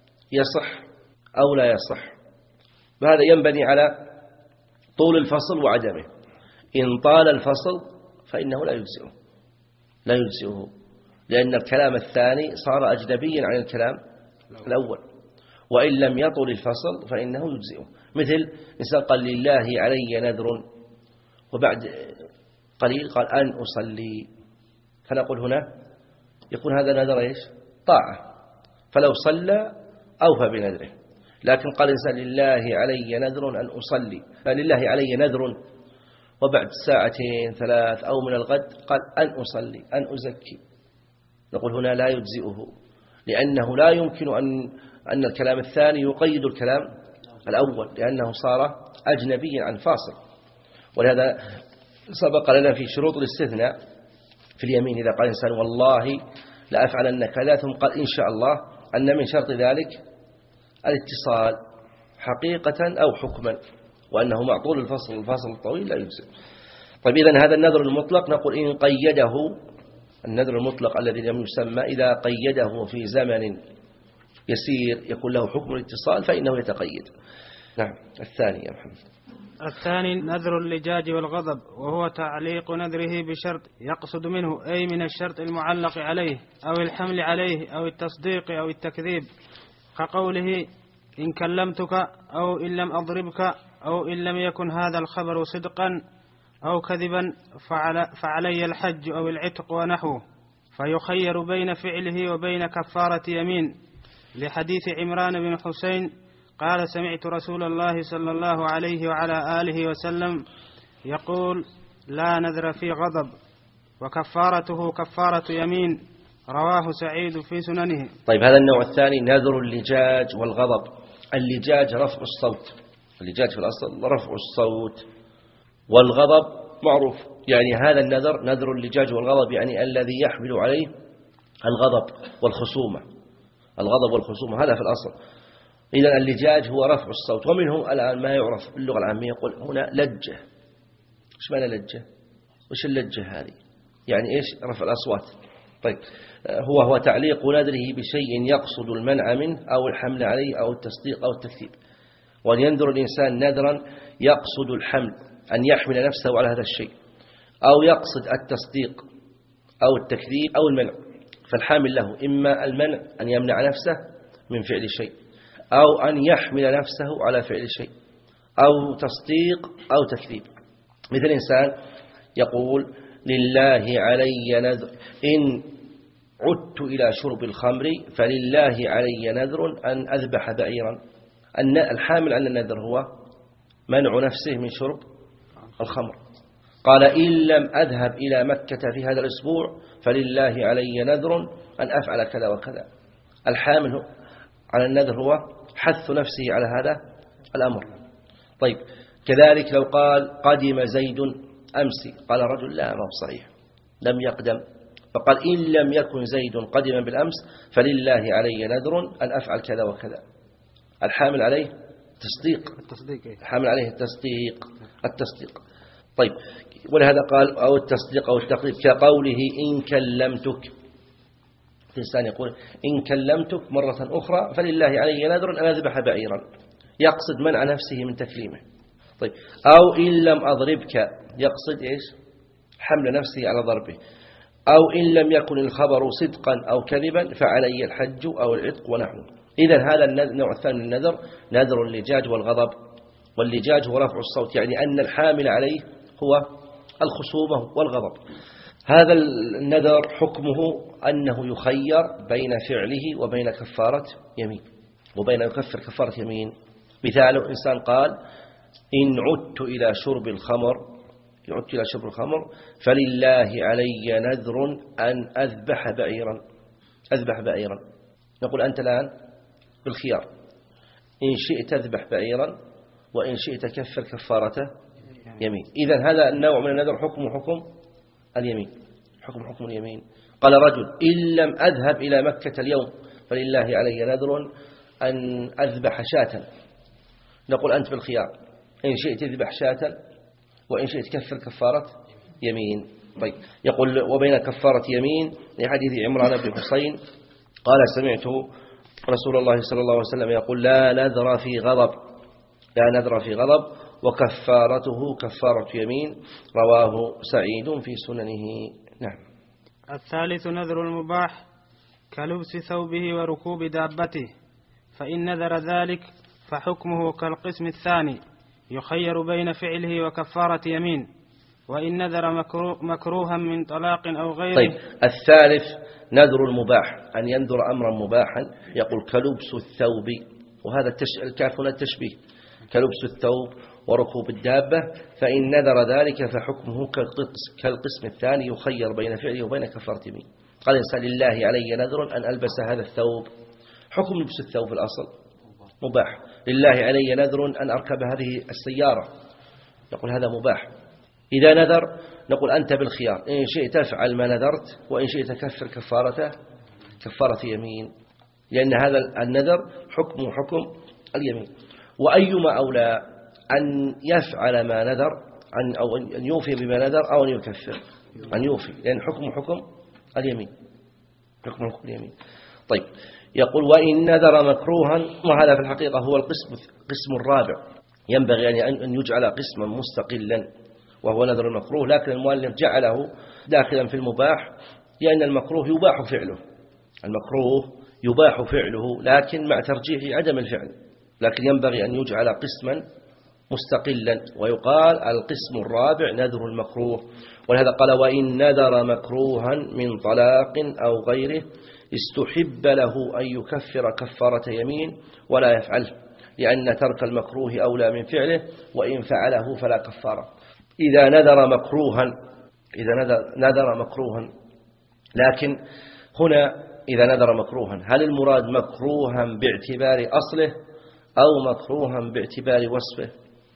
يصح أو لا يصح؟ وهذا ينبني على طول الفصل وعدمه. إن طال الفصل فإنه لا يجزئه لا يجزئه لأن الكلام الثاني صار أجنبيا عن الكلام الأول، وإن لم يطل الفصل فإنه يجزئه. مثل إنسان قال لله علي نذر وبعد قليل قال أن أصلي، فنقول هنا يكون هذا نذر إيش؟ طاعة، فلو صلى أوفى بنذره. لكن قال إنسان لله علي نذر أن أصلي، لله علي نذر وبعد ساعتين ثلاث أو من الغد قال أن أصلي أن أزكي، نقول هنا لا يجزئه، لأنه لا يمكن أن أن الكلام الثاني يقيد الكلام الأول، لأنه صار أجنبيا عن فاصل. ولهذا سبق لنا في شروط الاستثناء في اليمين إذا قال إنسان والله لا أفعلن كذا ثم قال إن شاء الله، أن من شرط ذلك الاتصال حقيقة أو حكما، وأنه معطول الفصل الفاصل الطويل لا يجزئ. طيب إذن هذا النذر المطلق نقول إن قيده، النذر المطلق الذي لم يسمى إذا قيده في زمن يسير يكون له حكم الاتصال فإنه يتقيد. نعم. الثاني يا محمد. الثاني نذر اللجاج والغضب، وهو تعليق نذره بشرط يقصد منه أي من الشرط المعلق عليه أو الحمل عليه أو التصديق أو التكذيب، كقوله إن كلمتك أو إن لم أضربك أو إن لم يكن هذا الخبر صدقا أو كذبا فعلي الحج أو العتق ونحوه، فيخير بين فعله وبين كفارة يمين، لحديث عمران بن حسين قال سمعت رسول الله صلى الله عليه وعلى آله وسلم يقول لا نذر في غضب وكفارته كفارة يمين، رواه سعيد في سننه. طيب هذا النوع الثاني نذر اللجاج والغضب. اللجاج رفع الصوت، اللجاج في الأصل رفع الصوت، والغضب معروف يعني هذا النذر نذر اللجاج والغضب يعني الذي يحمل عليه الغضب والخصومة، الغضب والخصومة هذا في الأصل. إذن اللجاج هو رفع الصوت، ومنهم الآن ما يعرف باللغة العامية يقول هنا لجة. إيش معنى لجة؟ وش اللجة هذه؟ يعني إيش؟ رفع الأصوات. طيب هو هو تعليق نذره بشيء يقصد المنع منه أو الحمل عليه أو التصديق أو التكذيب. وأن ينذر الإنسان نذرا يقصد الحمل، أن يحمل نفسه على هذا الشيء، أو يقصد التصديق أو التكذيب أو المنع، فالحامل له إما المنع أن يمنع نفسه من فعل شيء، أو أن يحمل نفسه على فعل شيء، أو تصديق أو تكذيب. مثل إنسان يقول لله علي نذر إن عدت إلى شرب الخمر فلله علي نذر أن أذبح بعيرا. الحامل على النذر هو منع نفسه من شرب الخمر. قال إن لم أذهب إلى مكة في هذا الأسبوع فلله علي نذر أن أفعل كذا وكذا. الحامل على النذر هو حث نفسه على هذا الأمر. طيب كذلك لو قال قدم زيد أمس، قال رجل لا ما هو صحيح لم يقدم، فقال إن لم يكن زيد قدما بالأمس فلله علي نذر أن أفعل كذا وكذا. الحامل عليه تصديق، التصديق الحامل عليه التصديق التصديق طيب ولهذا قال أو التصديق أو التقريب، كقوله إن كلمتك. الإنسان يقول إن كلمتك مرة أخرى فلله علي نذر أن أذبح بعيرا، يقصد منع نفسه من تكليمه. طيب أو إن لم أضربك، يقصد إيش؟ حمل نفسه على ضربه. أو إن لم يكن الخبر صدقا أو كذبا فعلي الحج أو العتق ونحوه. إذن هذا النوع الثاني من النذر نذر اللجاج والغضب، واللجاج هو رفع الصوت، يعني أن الحامل عليه هو الخصومة والغضب. هذا النذر حكمه أنه يخير بين فعله وبين كفارة يمين، وبين يكفر كفارة يمين. مثاله إنسان قال إن عدت إلى شرب الخمر عدت إلى شرب الخمر فلله علي نذر أن أذبح بعيرا أذبح بعيرا نقول أنت الآن بالخيار، إن شئت أذبح بعيرا وإن شئت كفر كفارته يمين. إذن هذا النوع من النذر حكم حكم اليمين، حكم حكم اليمين. قال رجل إن لم أذهب إلى مكة اليوم فلله علي نذر أن أذبح شاة، نقول أنت بالخيار، إن شئت تذبح شاة وإن شئت كفر كفارة يمين. طيب يقول وبين كفارة يمين لحديث عمران بن حسين قال سمعت رسول الله صلى الله عليه وسلم يقول لا نذر في غضب لا نذر في غضب وكفارته كفارة يمين، رواه سعيد في سننه. نعم. الثالث نذر المباح كلبس ثوبه وركوب دابته، فإن نذر ذلك فحكمه كالقسم الثاني يخير بين فعله وكفارة يمين، وإن نذر مكروه مكروها من طلاق أو غيره. طيب الثالث نذر المباح أن ينذر أمرا مباحا، يقول كلبس الثوب، وهذا الكاف هنا التشبيه، كلبس الثوب وركوب الدابة، فإن نذر ذلك فحكمه كالقسم الثاني يخير بين فعله وبين كفارة يمين. قال الإنسان لله علي نذر أن ألبس هذا الثوب، حكم لبس الثوب الأصل مباح. لله علي نذر أن أركب هذه السيارة، نقول هذا مباح. إذا نذر نقول أنت بالخيار، إن شئت تفعل ما نذرت وإن شئت كفر كفارته كفارة يمين، لأن هذا النذر حكم حكم اليمين. وأيما أولى أن يفعل ما نذر أن أو أن يوفي بما نذر أو أن يكفر؟ أن يوفي، لأن حكم حكم اليمين، حكم حكم اليمين. طيب يقول وإن نذر مكروها، وهذا في الحقيقة هو القسم القسم الرابع، ينبغي أن يجعل قسما مستقلا وهو نذر المكروه، لكن المؤلف جعله داخلا في المباح لأن المكروه يباح فعله، المكروه يباح فعله لكن مع ترجيح عدم الفعل، لكن ينبغي أن يجعل قسما مستقلا، ويقال القسم الرابع نذر المكروه. ولهذا قال وإن نذر مكروها من طلاق أو غيره استحب له أن يكفر كفارة يمين ولا يفعله، لأن ترك المكروه أولى من فعله، وإن فعله فلا كفارة. إذا نذر مكروها إذا نذر, نذر مكروها لكن هنا إذا نذر مكروها هل المراد مكروها باعتبار أصله أو مكروها باعتبار وصفه؟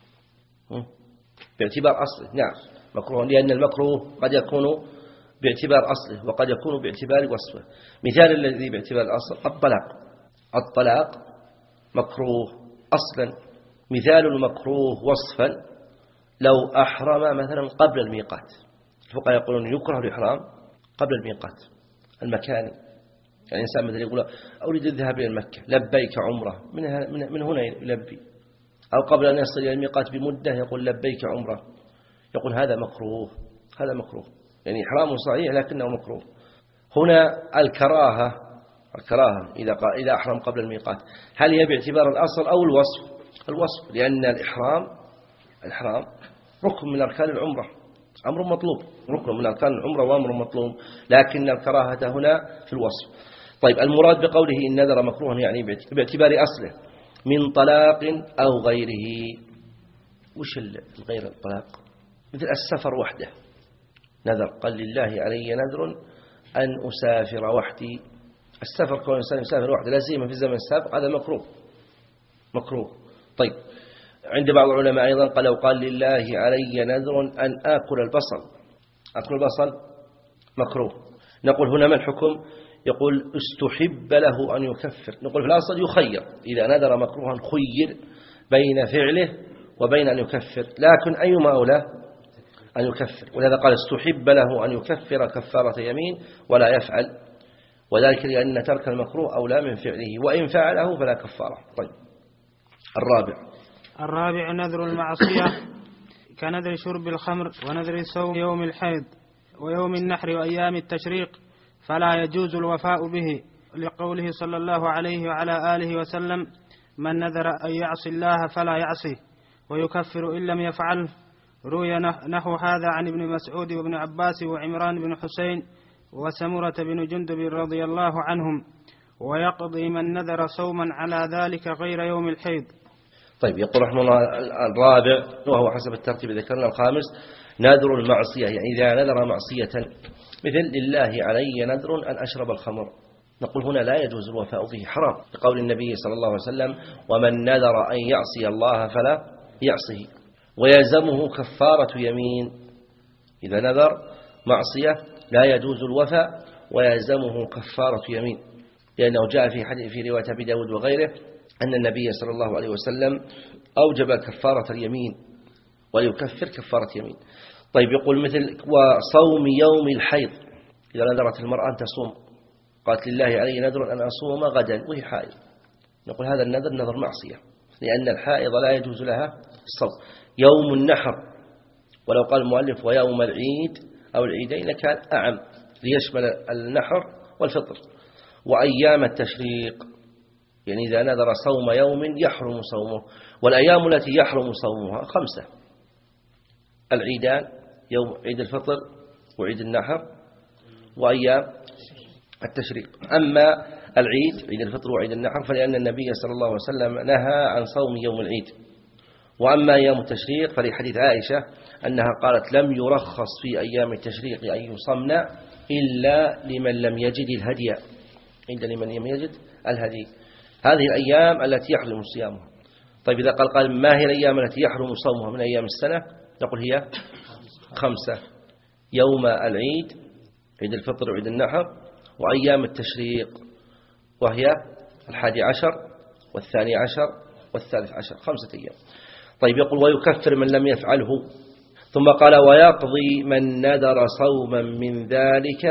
باعتبار أصله، نعم مكروه، لأن المكروه قد يكون باعتبار أصله وقد يكون باعتبار وصفه. مثال الذي باعتبار الأصل الطلاق، الطلاق مكروه أصلا. مثال المكروه وصفا لو أحرم مثلا قبل الميقات، الفقهاء يقولون يكره الإحرام قبل الميقات المكاني، يعني إنسان مثلا يقول أريد الذهاب إلى مكة لبيك عمره، من هنا يلبي، أو قبل أن يصل إلى الميقات بمدة يقول لبيك عمره، يقول هذا مكروه، هذا مكروه، يعني إحرامه صحيح لكنه مكروه. هنا الكراهة الكراهة إذا إذا أحرم قبل الميقات، هل هي باعتبار الأصل أو الوصف؟ الوصف، لأن الإحرام الإحرام ركن من أركان العمرة، أمر مطلوب، ركن من أركان العمرة وأمر مطلوب، لكن الكراهة هنا في الوصف. طيب المراد بقوله إن نذر مكروه يعني باعتبار أصله من طلاق أو غيره. وش الغير الطلاق؟ مثل السفر وحده، نذر قال لله علي نذر أن أسافر وحدي. السفر كون الإنسان يسافر وحده لا سيما في الزمن السابق هذا مكروه مكروه. طيب عند بعض العلماء أيضا قال لو قال لله علي نذر أن آكل البصل، أكل البصل مكروه. نقول هنا ما الحكم؟ يقول استحب له أن يكفر. نقول في الأصل يخير، إذا نذر مكروها خير بين فعله وبين أن يكفر، لكن أيما أولى أن يكفر، ولهذا قال استحب له أن يكفر كفارة يمين ولا يفعل، وذلك لأن ترك المكروه أولى من فعله، وإن فعله فلا كفارة. طيب الرابع الرابع نذر المعصية كنذر شرب الخمر ونذر صوم يوم الحيض ويوم النحر وأيام التشريق، فلا يجوز الوفاء به، لقوله صلى الله عليه وعلى آله وسلم من نذر أن يعصي الله فلا يعصيه ويكفر إن لم يفعله. روي نحو هذا عن ابن مسعود وابن عباس وعمران بن حسين وسمرة بن جندب رضي الله عنهم، ويقضي من نذر صوما على ذلك غير يوم الحيض. طيب يقول رحمه الله الرابع وهو حسب الترتيب ذكرنا الخامس نذر المعصية، يعني إذا نذر معصية مثل لله علي نذر أن أشرب الخمر، نقول هنا لا يجوز الوفاء به، حرام، لقول النبي صلى الله عليه وسلم ومن نذر أن يعصي الله فلا يعصيه، ويلزمه كفارة يمين. إذا نذر معصية لا يجوز الوفاء ويلزمه كفارة يمين، لأنه جاء في حديث في رواية أبي داود وغيره أن النبي صلى الله عليه وسلم أوجب كفارة اليمين ويكفر كفارة يمين. طيب يقول مثل وصوم يوم الحيض، إذا نذرت المرأة أن تصوم قالت لله علي نذر أن أصوم غدا وهي حائض، نقول هذا النذر نذر معصية، لأن الحائض لا يجوز لها الصوم. يوم النحر، ولو قال المؤلف ويوم العيد أو العيدين كان أعم ليشمل النحر والفطر. وأيام التشريق، يعني إذا نذر صوم يوم يحرم صومه، والأيام التي يحرم صومها خمسة: العيدان يوم عيد الفطر وعيد النحر وأيام التشريق. أما العيد عيد الفطر وعيد النحر فلأن النبي صلى الله عليه وسلم نهى عن صوم يوم العيد. وأما أيام التشريق فلحديث عائشة أنها قالت لم يرخص في أيام التشريق أن يصمن إلا لمن لم يجد الهدي، عند لمن لم يجد الهدي، هذه الأيام التي يحرم صيامها. طيب إذا قال قال ما هي الأيام التي يحرم صومها من أيام السنة؟ نقول هي خمسة: يوم العيد عيد الفطر وعيد النحر وأيام التشريق، وهي الحادي عشر والثاني عشر والثالث عشر، خمسة أيام. طيب يقول ويكفر من لم يفعله، ثم قال ويقضي من نذر صوما من ذلك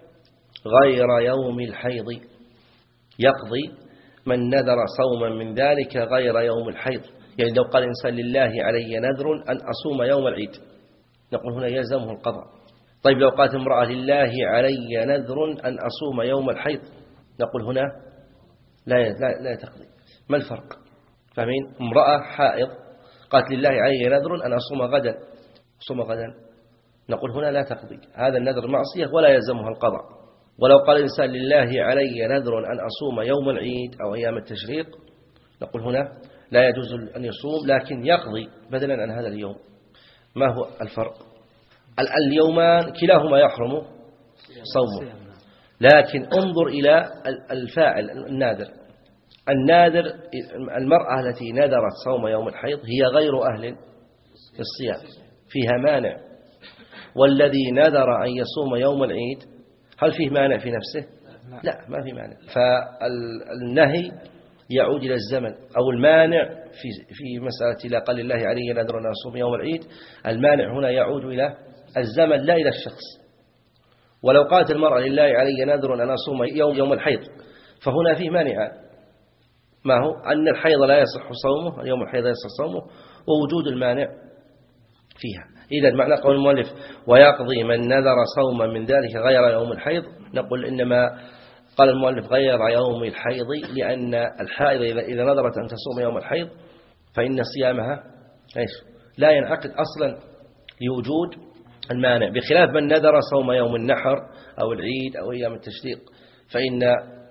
غير يوم الحيض، يقضي من نذر صوما من ذلك غير يوم الحيض، يعني لو قال إنسان لله علي نذر أن أصوم يوم العيد نقول هنا يلزمه القضاء. طيب لو قالت امرأة لله علي نذر أن أصوم يوم الحيض نقول هنا لا لا, لا تقضي. ما الفرق؟ فاهمين؟ امرأة حائض قالت لله علي نذر أن أصوم غدا أصوم غدا نقول هنا لا تقضي، هذا النذر معصية ولا يلزمها القضاء. ولو قال الإنسان لله علي نذر أن أصوم يوم العيد أو أيام التشريق نقول هنا لا يجوز أن يصوم لكن يقضي بدلا عن هذا اليوم. ما هو الفرق؟ اليومان كلاهما يحرم صومه، لكن انظر إلى الفاعل الناذر. الناذر المرأة التي نذرت صوم يوم الحيض هي غير أهل الصيام، فيها مانع، والذي نذر أن يصوم يوم العيد هل فيه مانع في نفسه؟ لا، ما في مانع. فالنهي يعود إلى الزمن، أو المانع في في مسألة لا قال الله علي نذر أن أصوم يوم العيد، المانع هنا يعود إلى الزمن لا إلى الشخص. ولو قالت المرأة لله علي نذر أن أصوم يوم يوم الحيض فهنا فيه مانع، ما هو أن الحيض لا يصح صومه، اليوم الحيض لا يصح صومه، ووجود المانع فيها. إذا معنى قول المؤلف ويقضي من نذر صوما من ذلك غير يوم الحيض، نقول إنما قال المؤلف غير يوم الحيض لأن الحائض إذا نذرت أن تصوم يوم الحيض فإن صيامها إيش لا ينعقد أصلا لوجود المانع، بخلاف من نذر صوم يوم النحر أو العيد أو أيام التشريق فإن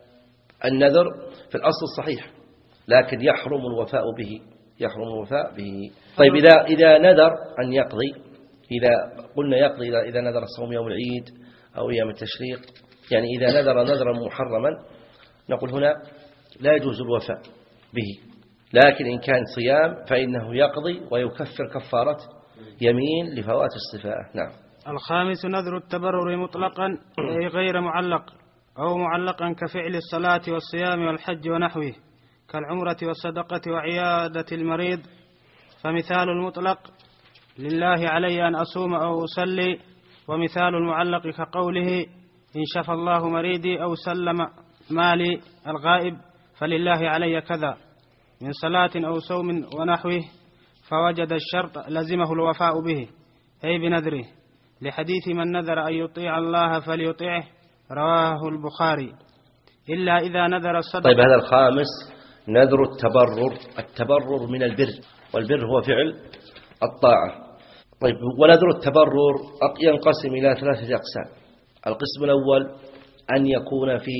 النذر في الأصل صحيح لكن يحرم الوفاء به يحرم الوفاء به. طيب إذا إذا نذر أن يقضي، إذا قلنا يقضي إذا إذا نذر صوم يوم العيد أو أيام التشريق، يعني إذا نذر نذرا محرما نقول هنا لا يجوز الوفاء به، لكن إن كان صيام فإنه يقضي ويكفر كفارة يمين لفوات الصفاء. نعم. الخامس نذر التبرر مطلقا أي غير معلق أو معلقا كفعل الصلاة والصيام والحج ونحوه كالعمرة والصدقة وعيادة المريض. فمثال المطلق لله علي أن أصوم أو أصلي، ومثال المعلق كقوله إن شفى الله مريدي أو سلم مالي الغائب فلله علي كذا من صلاة أو صوم ونحوه، فوجد الشرط لزمه الوفاء به أي بنذره، لحديث من نذر أن يطيع الله فليطيعه رواه البخاري، إلا إذا نذر الصدقة. طيب هذا الخامس نذر التبرر، التبرر من البر، والبر هو فعل الطاعة. طيب ونذر التبرر ينقسم إلى ثلاثة أقسام. القسم الأول أن يكون في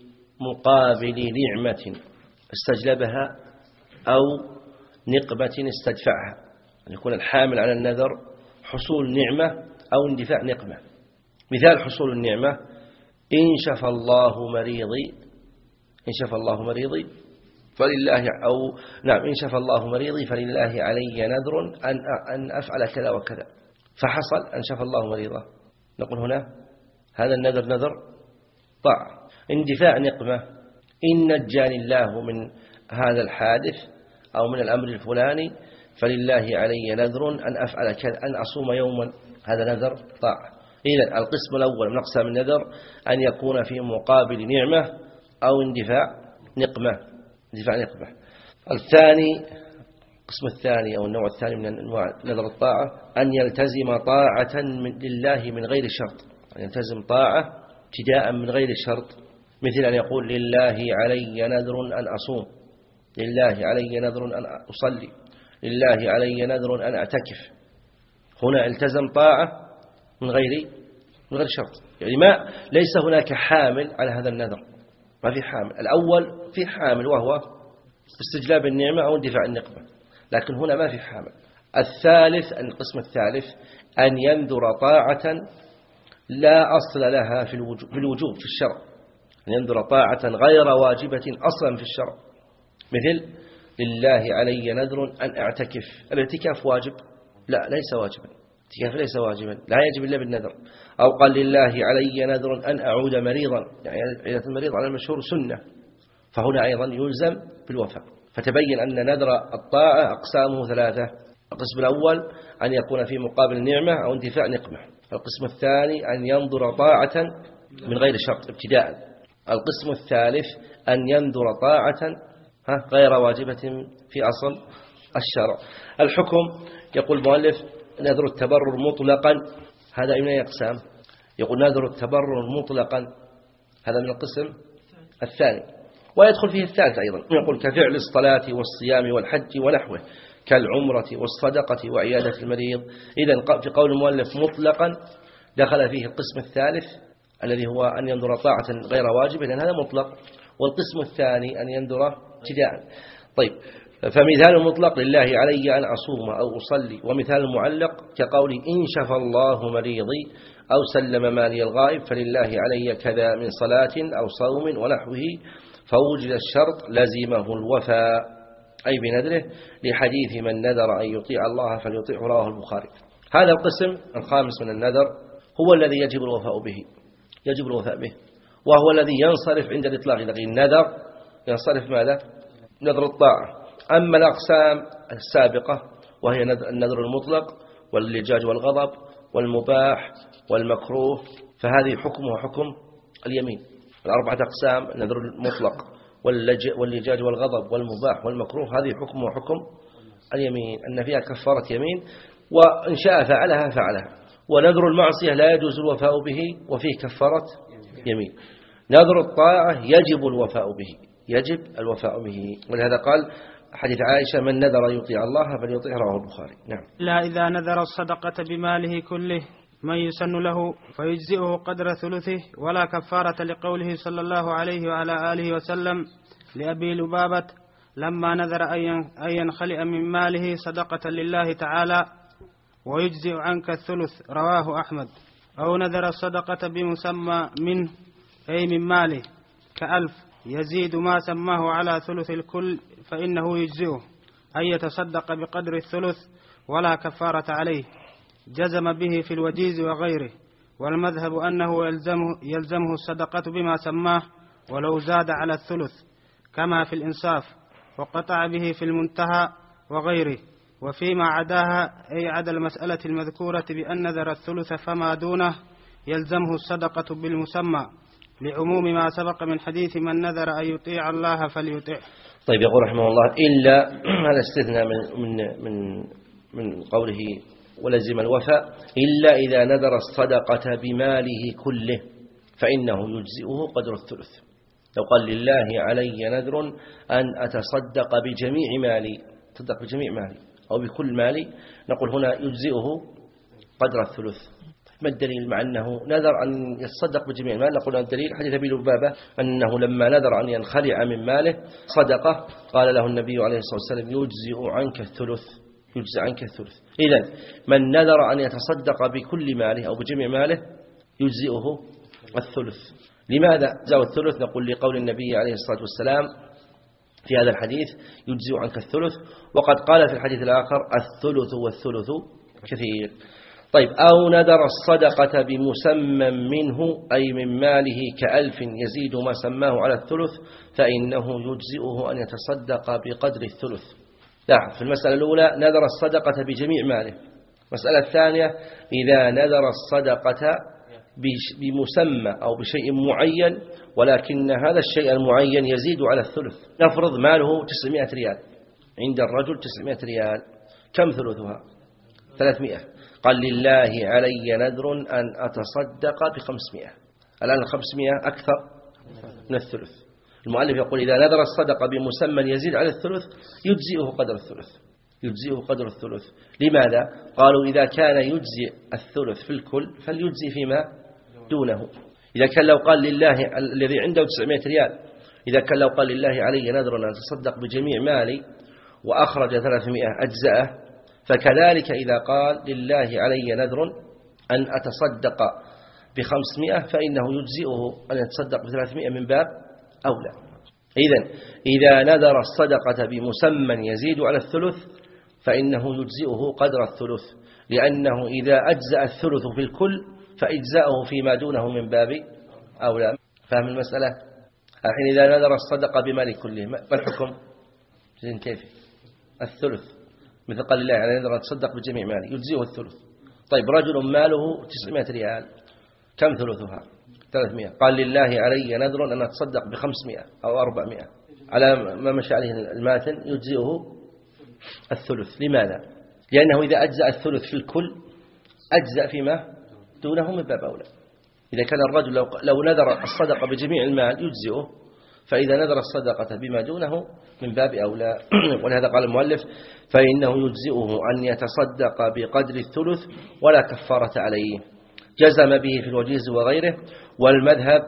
مقابل نعمة استجلبها أو نقمة استدفعها، أن يكون الحامل على النذر حصول نعمة أو اندفاع نقمة. مثال حصول النعمة إن شفى الله مريضي، إن شفى الله مريضي فلله أو نعم إن شفى الله مريضي فلله علي نذر أن أن أفعل كذا وكذا، فحصل أن شفى الله مريضه، نقول هنا هذا النذر نذر طاعة. اندفاع نقمة إن نجاني الله من هذا الحادث أو من الأمر الفلاني فلله علي نذر أن أفعل كذا أن أصوم يوما، هذا نذر طاعة. إذن القسم الأول من أقسام النذر أن يكون في مقابل نعمة أو اندفاع نقمة، اندفاع نقمة. الثاني القسم الثاني أو النوع الثاني من أنواع نذر الطاعة أن يلتزم طاعة من لله من غير شرط، أن يلتزم طاعة ابتداء من غير شرط، مثل أن يقول لله علي نذر أن أصوم، لله علي نذر أن أصلي، لله علي نذر أن أعتكف. هنا التزم طاعة من غير من غير شرط، يعني ما ليس هناك حامل على هذا النذر، ما في حامل. الأول في حامل وهو استجلاب النعمة أو اندفاع النقمة، لكن هنا ما في حامل. الثالث القسم الثالث أن ينذر طاعة لا أصل لها في الوجوب في الوجوب في الشرع، أن ينذر طاعة غير واجبة أصلا في الشرع، مثل لله علي نذر أن أعتكف. الاعتكاف واجب؟ لا ليس واجبا، الاعتكاف ليس واجبا لا يجب إلا بالنذر. أو قال لله علي نذر أن أعود مريضا، يعني عيادة المريض على المشهور سنة، فهنا أيضا يلزم بالوفاء. فتبين أن نذر الطاعة أقسامه ثلاثة. القسم الأول أن يكون في مقابل نعمة أو انتفاع نقمة. القسم الثاني أن ينذر طاعة من غير شرط ابتداء. القسم الثالث أن ينذر طاعة غير واجبة في أصل الشرع. الحكم يقول المؤلف نذر التبرر مطلقا، هذا من أقسام؟ يقول نذر التبرر مطلقا هذا من القسم الثاني، ويدخل فيه الثالث أيضا، يقول كفعل الصلاة والصيام والحج ونحوه كالعمرة والصدقة وعيادة المريض. إذن في قول المؤلف مطلقا دخل فيه القسم الثالث الذي هو أن ينذر طاعة غير واجبة، لأن هذا مطلق، والقسم الثاني أن ينذر ابتداء. طيب فمثال المطلق لله علي أن أصوم أو أصلي، ومثال المعلق كقولي إن شفى الله مريضي أو سلم مالي الغائب فلله علي كذا من صلاة أو صوم ونحوه، فوجد الشرط لزمه الوفاء أي بنذره، لحديث من نذر أن يطيع الله فليطيعه رواه البخاري. هذا القسم الخامس من النذر هو الذي يجب الوفاء به، يجب الوفاء به، وهو الذي ينصرف عند الإطلاق. إذا قيل النذر ينصرف ماذا؟ نذر الطاعة. أما الأقسام السابقة وهي النذر المطلق واللجاج والغضب والمباح والمكروه، فهذه حكمها حكم اليمين. الأربعة أقسام النذر المطلق واللجاج والغضب والمباح والمكروه، هذه حكمها حكم اليمين، أن فيها كفارة يمين وإن شاء فعلها فعلها. ونذر المعصية لا يجوز الوفاء به وفيه كفارة يمين. نذر الطاعة يجب الوفاء به، يجب الوفاء به. ولهذا قال حديث عائشة: من نذر يطيع الله فليطيع، رواه البخاري. نعم. لا إذا نذر الصدقة بماله كله من يسن له فيجزئه قدر ثلثه ولا كفارة، لقوله صلى الله عليه وعلى آله وسلم لأبي لبابة لما نذر أن ينخلئ من ماله صدقة لله تعالى: ويجزئ عنك الثلث، رواه أحمد. أو نذر الصدقة بمسمى منه أي من ماله كألف يزيد ما سماه على ثلث الكل فإنه يجزئه أن يتصدق بقدر الثلث ولا كفارة عليه، جزم به في الوجيز وغيره. والمذهب أنه يلزمه, يلزمه الصدقة بما سماه ولو زاد على الثلث كما في الإنصاف، وقطع به في المنتهى وغيره. وفيما عداها أي عدا المسألة المذكورة بأن نذر الثلث فما دونه يلزمه الصدقة بالمسمى، لعموم ما سبق من حديث من نذر أن يطيع الله فليطيع. طيب، يقول رحمه الله: إلا هذا استثناء من من من من قوله ولزم الوفاء، إلا إذا نذر الصدقة بماله كله فإنه يجزئه قدر الثلث. لو قال: لله علي نذر أن أتصدق بجميع مالي، تصدق بجميع مالي أو بكل مالي، نقول هنا يجزئه قدر الثلث. ما الدليل مع أنه نذر أن يتصدق بجميع المال؟ نقول الدليل حديث أبي لبابة أنه لما نذر أن ينخلع من ماله صدقة قال له النبي عليه الصلاة والسلام: يجزئ عنك الثلث، يجزئ عنك الثلث. إذن من نذر أن يتصدق بكل ماله أو بجميع ماله يجزئه الثلث. لماذا جاء الثلث؟ نقول لقول النبي عليه الصلاة والسلام في هذا الحديث: يجزئ عنك الثلث، وقد قال في الحديث الآخر: الثلث والثلث كثير. طيب، أو نذر الصدقة بمسمى منه أي من ماله كألف يزيد ما سماه على الثلث فإنه يجزئه أن يتصدق بقدر الثلث. لا، في المسألة الأولى نذر الصدقة بجميع ماله. المسألة الثانية إذا نذر الصدقة بمسمى أو بشيء معين ولكن هذا الشيء المعين يزيد على الثلث. نفرض ماله تسعمائة ريال، عند الرجل تسعمائة ريال، كم ثلثها؟ ثلاثمائة. قال: لله علي نذر أن أتصدق بخمسمائة. الآن الخمسمائة أكثر من الثلث. المؤلف يقول: إذا نذر الصدقة بمسمى يزيد على الثلث يجزئه قدر الثلث، يجزئه قدر الثلث. لماذا؟ قالوا: إذا كان يجزئ الثلث في الكل فليجزئ فيما دونه. إذا كان لو قال لله الذي عنده تسعمائة ريال، إذا كان لو قال: لله علي نذر أن أتصدق بجميع مالي وأخرج ثلاثمائة أجزأه، فكذلك إذا قال: لله علي نذر أن أتصدق بخمسمائة فإنه يجزئه أن يتصدق بثلاثمائة من باب أولى. إذن إذا نذر الصدقة بمسمى يزيد على الثلث فإنه يجزئه قدر الثلث، لأنه إذا أجزأ الثلث في الكل فإجزاؤه فيما دونه من باب أولى. فهم المسألة؟ الحين إذا نذر الصدقة بمال كله ما الحكم؟ كيف؟ الثلث. مثل قال: الله علي نذر أن أتصدق بجميع مالي يجزئه الثلث. طيب، رجل ماله تسعمائة ريال، كم ثلثها؟ ثلاثمائة. قال: لله علي نذر أن أتصدق بخمسمائة أو أربعمائة على ما مشى عليه الماتن يجزئه الثلث. لماذا؟ لأنه إذا أجزأ الثلث في الكل أجزأ فيما دونه من باب أولى. إذا كان الرجل لو, لو نذر الصدقة بجميع المال يجزئه، فإذا نذر الصدقة بما دونه من باب أولى. ولهذا قال المؤلف: فإنه يجزئه أن يتصدق بقدر الثلث ولا كفارة عليه، جزم به في الوجيز وغيره. والمذهب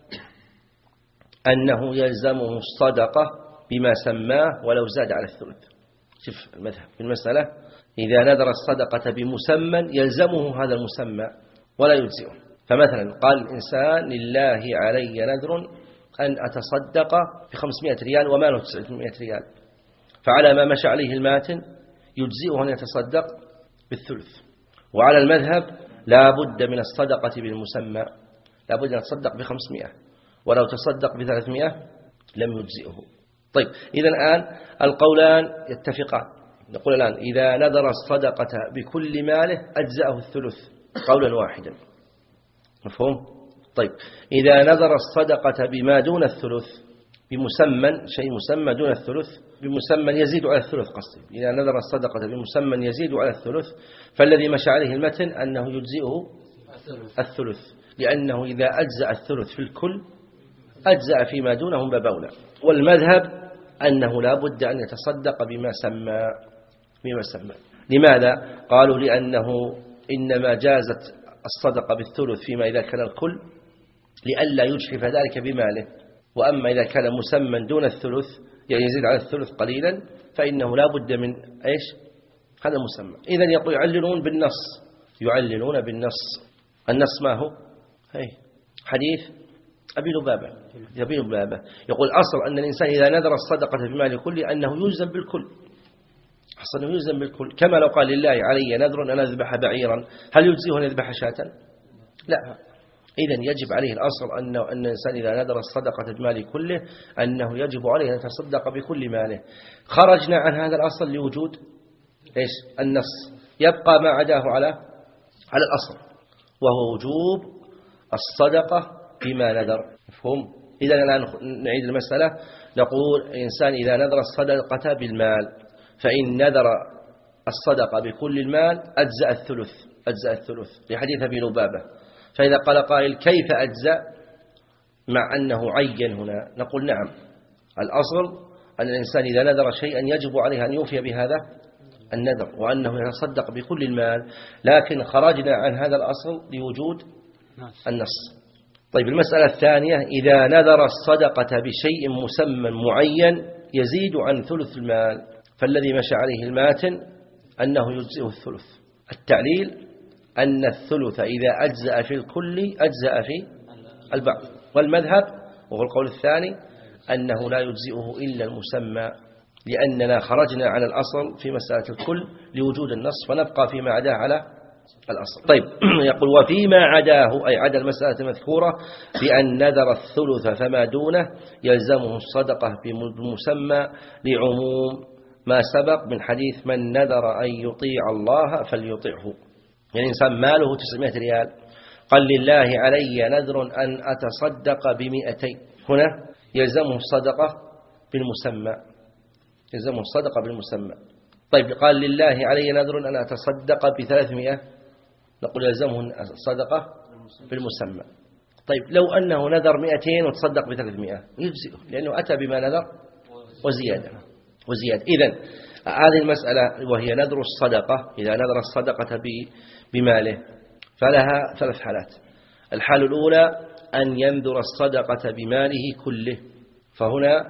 أنه يلزمه الصدقة بما سماه ولو زاد على الثلث. شوف المذهب في المسألة: إذا نذر الصدقة بمسمى يلزمه هذا المسمى ولا يجزئه. فمثلا قال الإنسان: لله علي نذر أن أتصدق بخمسمائة ريال وماله تسعمائة ريال، فعلى ما مشى عليه الماتن يجزئه أن يتصدق بالثلث. وعلى المذهب لا بد من الصدقة بالمسمى، لا بد أن يتصدق بخمسمائة، ولو تصدق بثلاثمائة لم يجزئه. طيب، إذا الآن القولان يتفقان. نقول الآن: إذا نذر الصدقة بكل ماله أجزأه الثلث، قولا واحدا. مفهوم؟ طيب، إذا نذر الصدقة بما دون الثلث بمسمى شيء مسمى دون الثلث بمسمى يزيد على الثلث قصدي، إذا نذر الصدقة بمسمى يزيد على الثلث فالذي مشى عليه المتن أنه يجزئه الثلث، لأنه إذا أجزأ الثلث في الكل أجزأ فيما دونه باب أولى. والمذهب أنه لا بد أن يتصدق بما سمى بما سمى لماذا؟ قالوا لأنه إنما جازت الصدقة بالثلث فيما إذا كان الكل لئلا يجحف ذلك بماله، وأما إذا كان مسمى دون الثلث يعني يزيد على الثلث قليلا فإنه لا بد من إيش هذا المسمى. إذن يقول يعللون بالنص يعللون بالنص. النص ما هو؟ هي حديث أبي لبابة أبي لبابة يقول أصل أن الإنسان إذا نذر الصدقة في ماله كله أنه يلزم بالكل، أصل أنه يلزم بالكل، كما لو قال لله علي نذر أن أذبح بعيرا هل يجزيه أن يذبح شاة؟ لا. إذن يجب عليه الأصل أنه أن الإنسان إذا نذر الصدقة في ماله كله أنه يجب عليه أن يتصدق بكل ماله. خرجنا عن هذا الأصل لوجود إيش النص، يبقى ما عداه على على الأصل وهو وجوب الصدقة بما نذر. مفهوم؟ إذا الآن نعيد المسألة، نقول إنسان إذا نذر الصدقة بالمال فإن نذر الصدقة بكل المال أجزأ الثلث أجزأ الثلث لحديث أبي لبابة. فإذا قال قائل كيف أجزأ مع أنه عين هنا، نقول نعم الأصل أن الإنسان إذا نذر شيئا يجب عليه أن يوفي بهذا النذر وأنه يتصدق بكل المال، لكن خرجنا عن هذا الأصل لوجود النص. طيب المسألة الثانية، إذا نذر الصدقة بشيء مسمى معين يزيد عن ثلث المال فالذي مشى عليه الماتن أنه يجزئه الثلث. التعليل أن الثلث إذا أجزأ في الكل أجزأ في البعض، والمذهب وهو القول الثاني أنه لا يجزئه إلا المسمى، لأننا خرجنا عن الأصل في مسألة الكل لوجود النص فنبقى فيما عداه على الأصل. طيب يقول وفيما عداه أي عدا المسألة المذكورة بأن نذر الثلث فما دونه يلزمه الصدقة بمسمى لعموم ما سبق من حديث من نذر أن يطيع الله فليطيعه. يعني إنسان ماله تسعمائة ريال قال لله علي نذر أن أتصدق بمئتين، هنا يلزمه الصدقة بالمسمى يلزمه الصدقة بالمسمى. طيب قال لله علي نذر أن أتصدق بثلاثمائة، نقول يلزمه الصدقة بالمسمى. طيب لو أنه نذر مئتين وتصدق بثلاثمائة يجزئه لأنه أتى بما نذر وزيادة وزيادة. إذن هذه المسألة وهي نذر الصدقة، إذا نذر الصدقة بماله فلها ثلاث حالات. الحال الأولى أن ينذر الصدقة بماله كله فهنا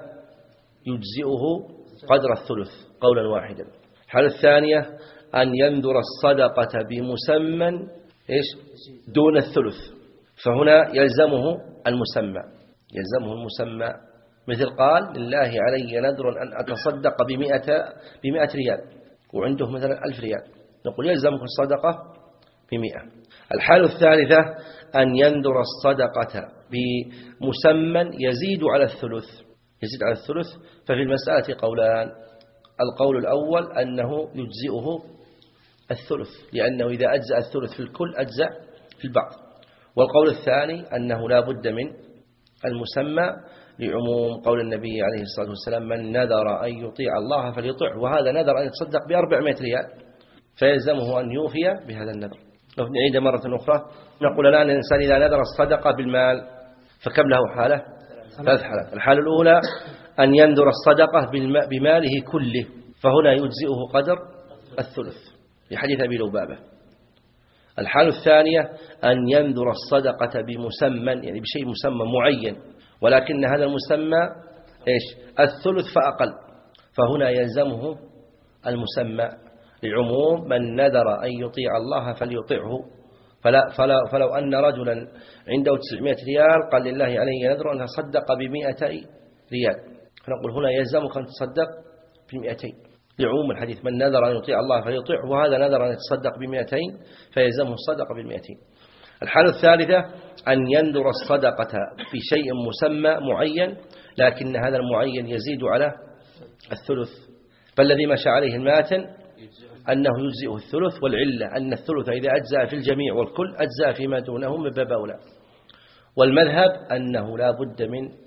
يجزئه قدر الثلث قولا واحدا. الحالة الثانية أن ينذر الصدقة بمسمى إيش دون الثلث فهنا يلزمه المسمى يلزمه المسمى مثل قال لله علي نذر أن أتصدق بمئة بمئة ريال وعنده مثلا ألف ريال، نقول يلزمه الصدقة بمئة. الحالة الثالثة أن ينذر الصدقة بمسمى يزيد على الثلث يزيد على الثلث ففي المسألة قولان. القول الأول أنه يجزئه الثلث لأنه إذا أجزأ الثلث في الكل أجزأ في البعض، والقول الثاني أنه لا بد من المسمى لعموم قول النبي عليه الصلاة والسلام من نذر أن يطيع الله فليطيعه، وهذا نذر أن يتصدق بأربعمائة ريال فيلزمه أن يوفي بهذا النذر. لو نعيد مرة أخرى نقول الآن الإنسان إذا نذر الصدقة بالمال فكم له حالة؟ ثلاث حالات. الحالة الأولى أن ينذر الصدقة بماله كله فهنا يجزئه قدر الثلث لحديث أبي لبابة. الحالة الثانية أن ينذر الصدقة بمسمى يعني بشيء مسمى معين ولكن هذا المسمى إيش الثلث فأقل فهنا يلزمه المسمى لعموم من نذر أن يطيع الله فليطيعه. فلا فلا فلو أن رجلا عنده تسعمائة ريال قال لله علي نذر أن تصدق بمئتي ريال فنقول هنا يلزمك أن تصدق بمئتين لعموم الحديث من نذر أن يطيع الله فليطيعه، وهذا نذر أن يتصدق بمئتين فيلزمه الصدقة بالمئتين. الحالة الثالثة أن ينذر الصدقة في شيء مسمى معين لكن هذا المعين يزيد على الثلث فالذي مشى عليه الماتن أنه يجزئه الثلث، والعلة أن الثلث إذا أجزأ في الجميع والكل أجزأ فيما دونه من باب أولى. والمذهب أنه لا بد من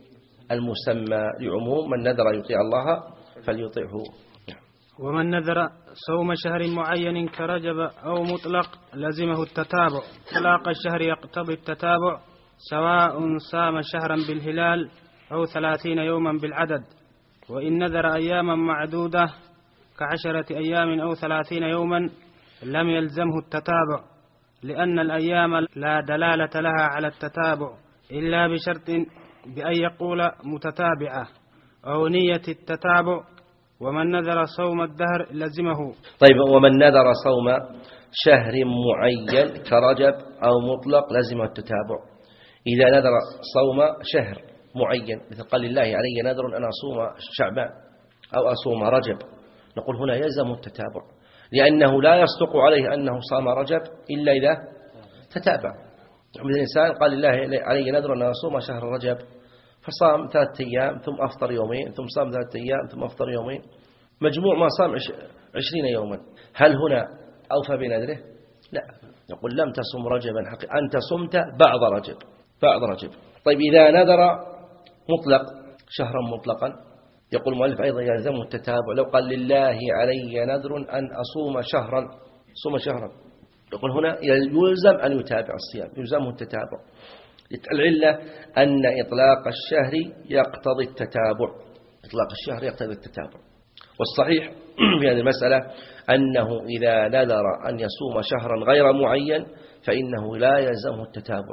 المسمى لعموم من نذر يطيع الله فليطيعه. ومن نذر صوم شهر معين كرجب أو مطلق لزمه التتابع. إطلاق الشهر يقتضي التتابع سواء صام شهرا بالهلال أو ثلاثين يوما بالعدد. وإن نذر أياما معدودة كعشرة أيام أو ثلاثين يوما لم يلزمه التتابع، لأن الأيام لا دلالة لها على التتابع إلا بشرط بأن يقول متتابعة أو نية التتابع. ومن نذر صوم الدهر لزمه. طيب، ومن نذر صوم شهر معين كرجب أو مطلق لزمه التتابع. إذا نذر صوم شهر معين مثل قال لله علي نذر أن أصوم شعبان أو أصوم رجب، نقول هنا يلزم التتابع، لأنه لا يصدق عليه أنه صام رجب إلا إذا تتابع. مثل الإنسان قال لله علي نذر أن أصوم شهر رجب فصام ثلاثة أيام ثم أفطر يومين ثم صام ثلاثة أيام ثم أفطر يومين، مجموع ما صام عشرين يوما، هل هنا أوفى بنذره؟ لا، نقول لم تصم رجبا حقيقة، أنت صمت بعض رجب بعض رجب. طيب، إذا نذر مطلق شهرا مطلقا يقول المؤلف أيضا يلزمه التتابع. لو قال لله علي نذر أن أصوم شهرا صوم شهرا، يقول هنا يلزم أن يتابع الصيام، يلزمه التتابع. العلة أن إطلاق الشهر يقتضي التتابع، إطلاق الشهر يقتضي التتابع. والصحيح في هذه المسألة أنه إذا نذر أن يصوم شهرا غير معين فإنه لا يلزمه التتابع.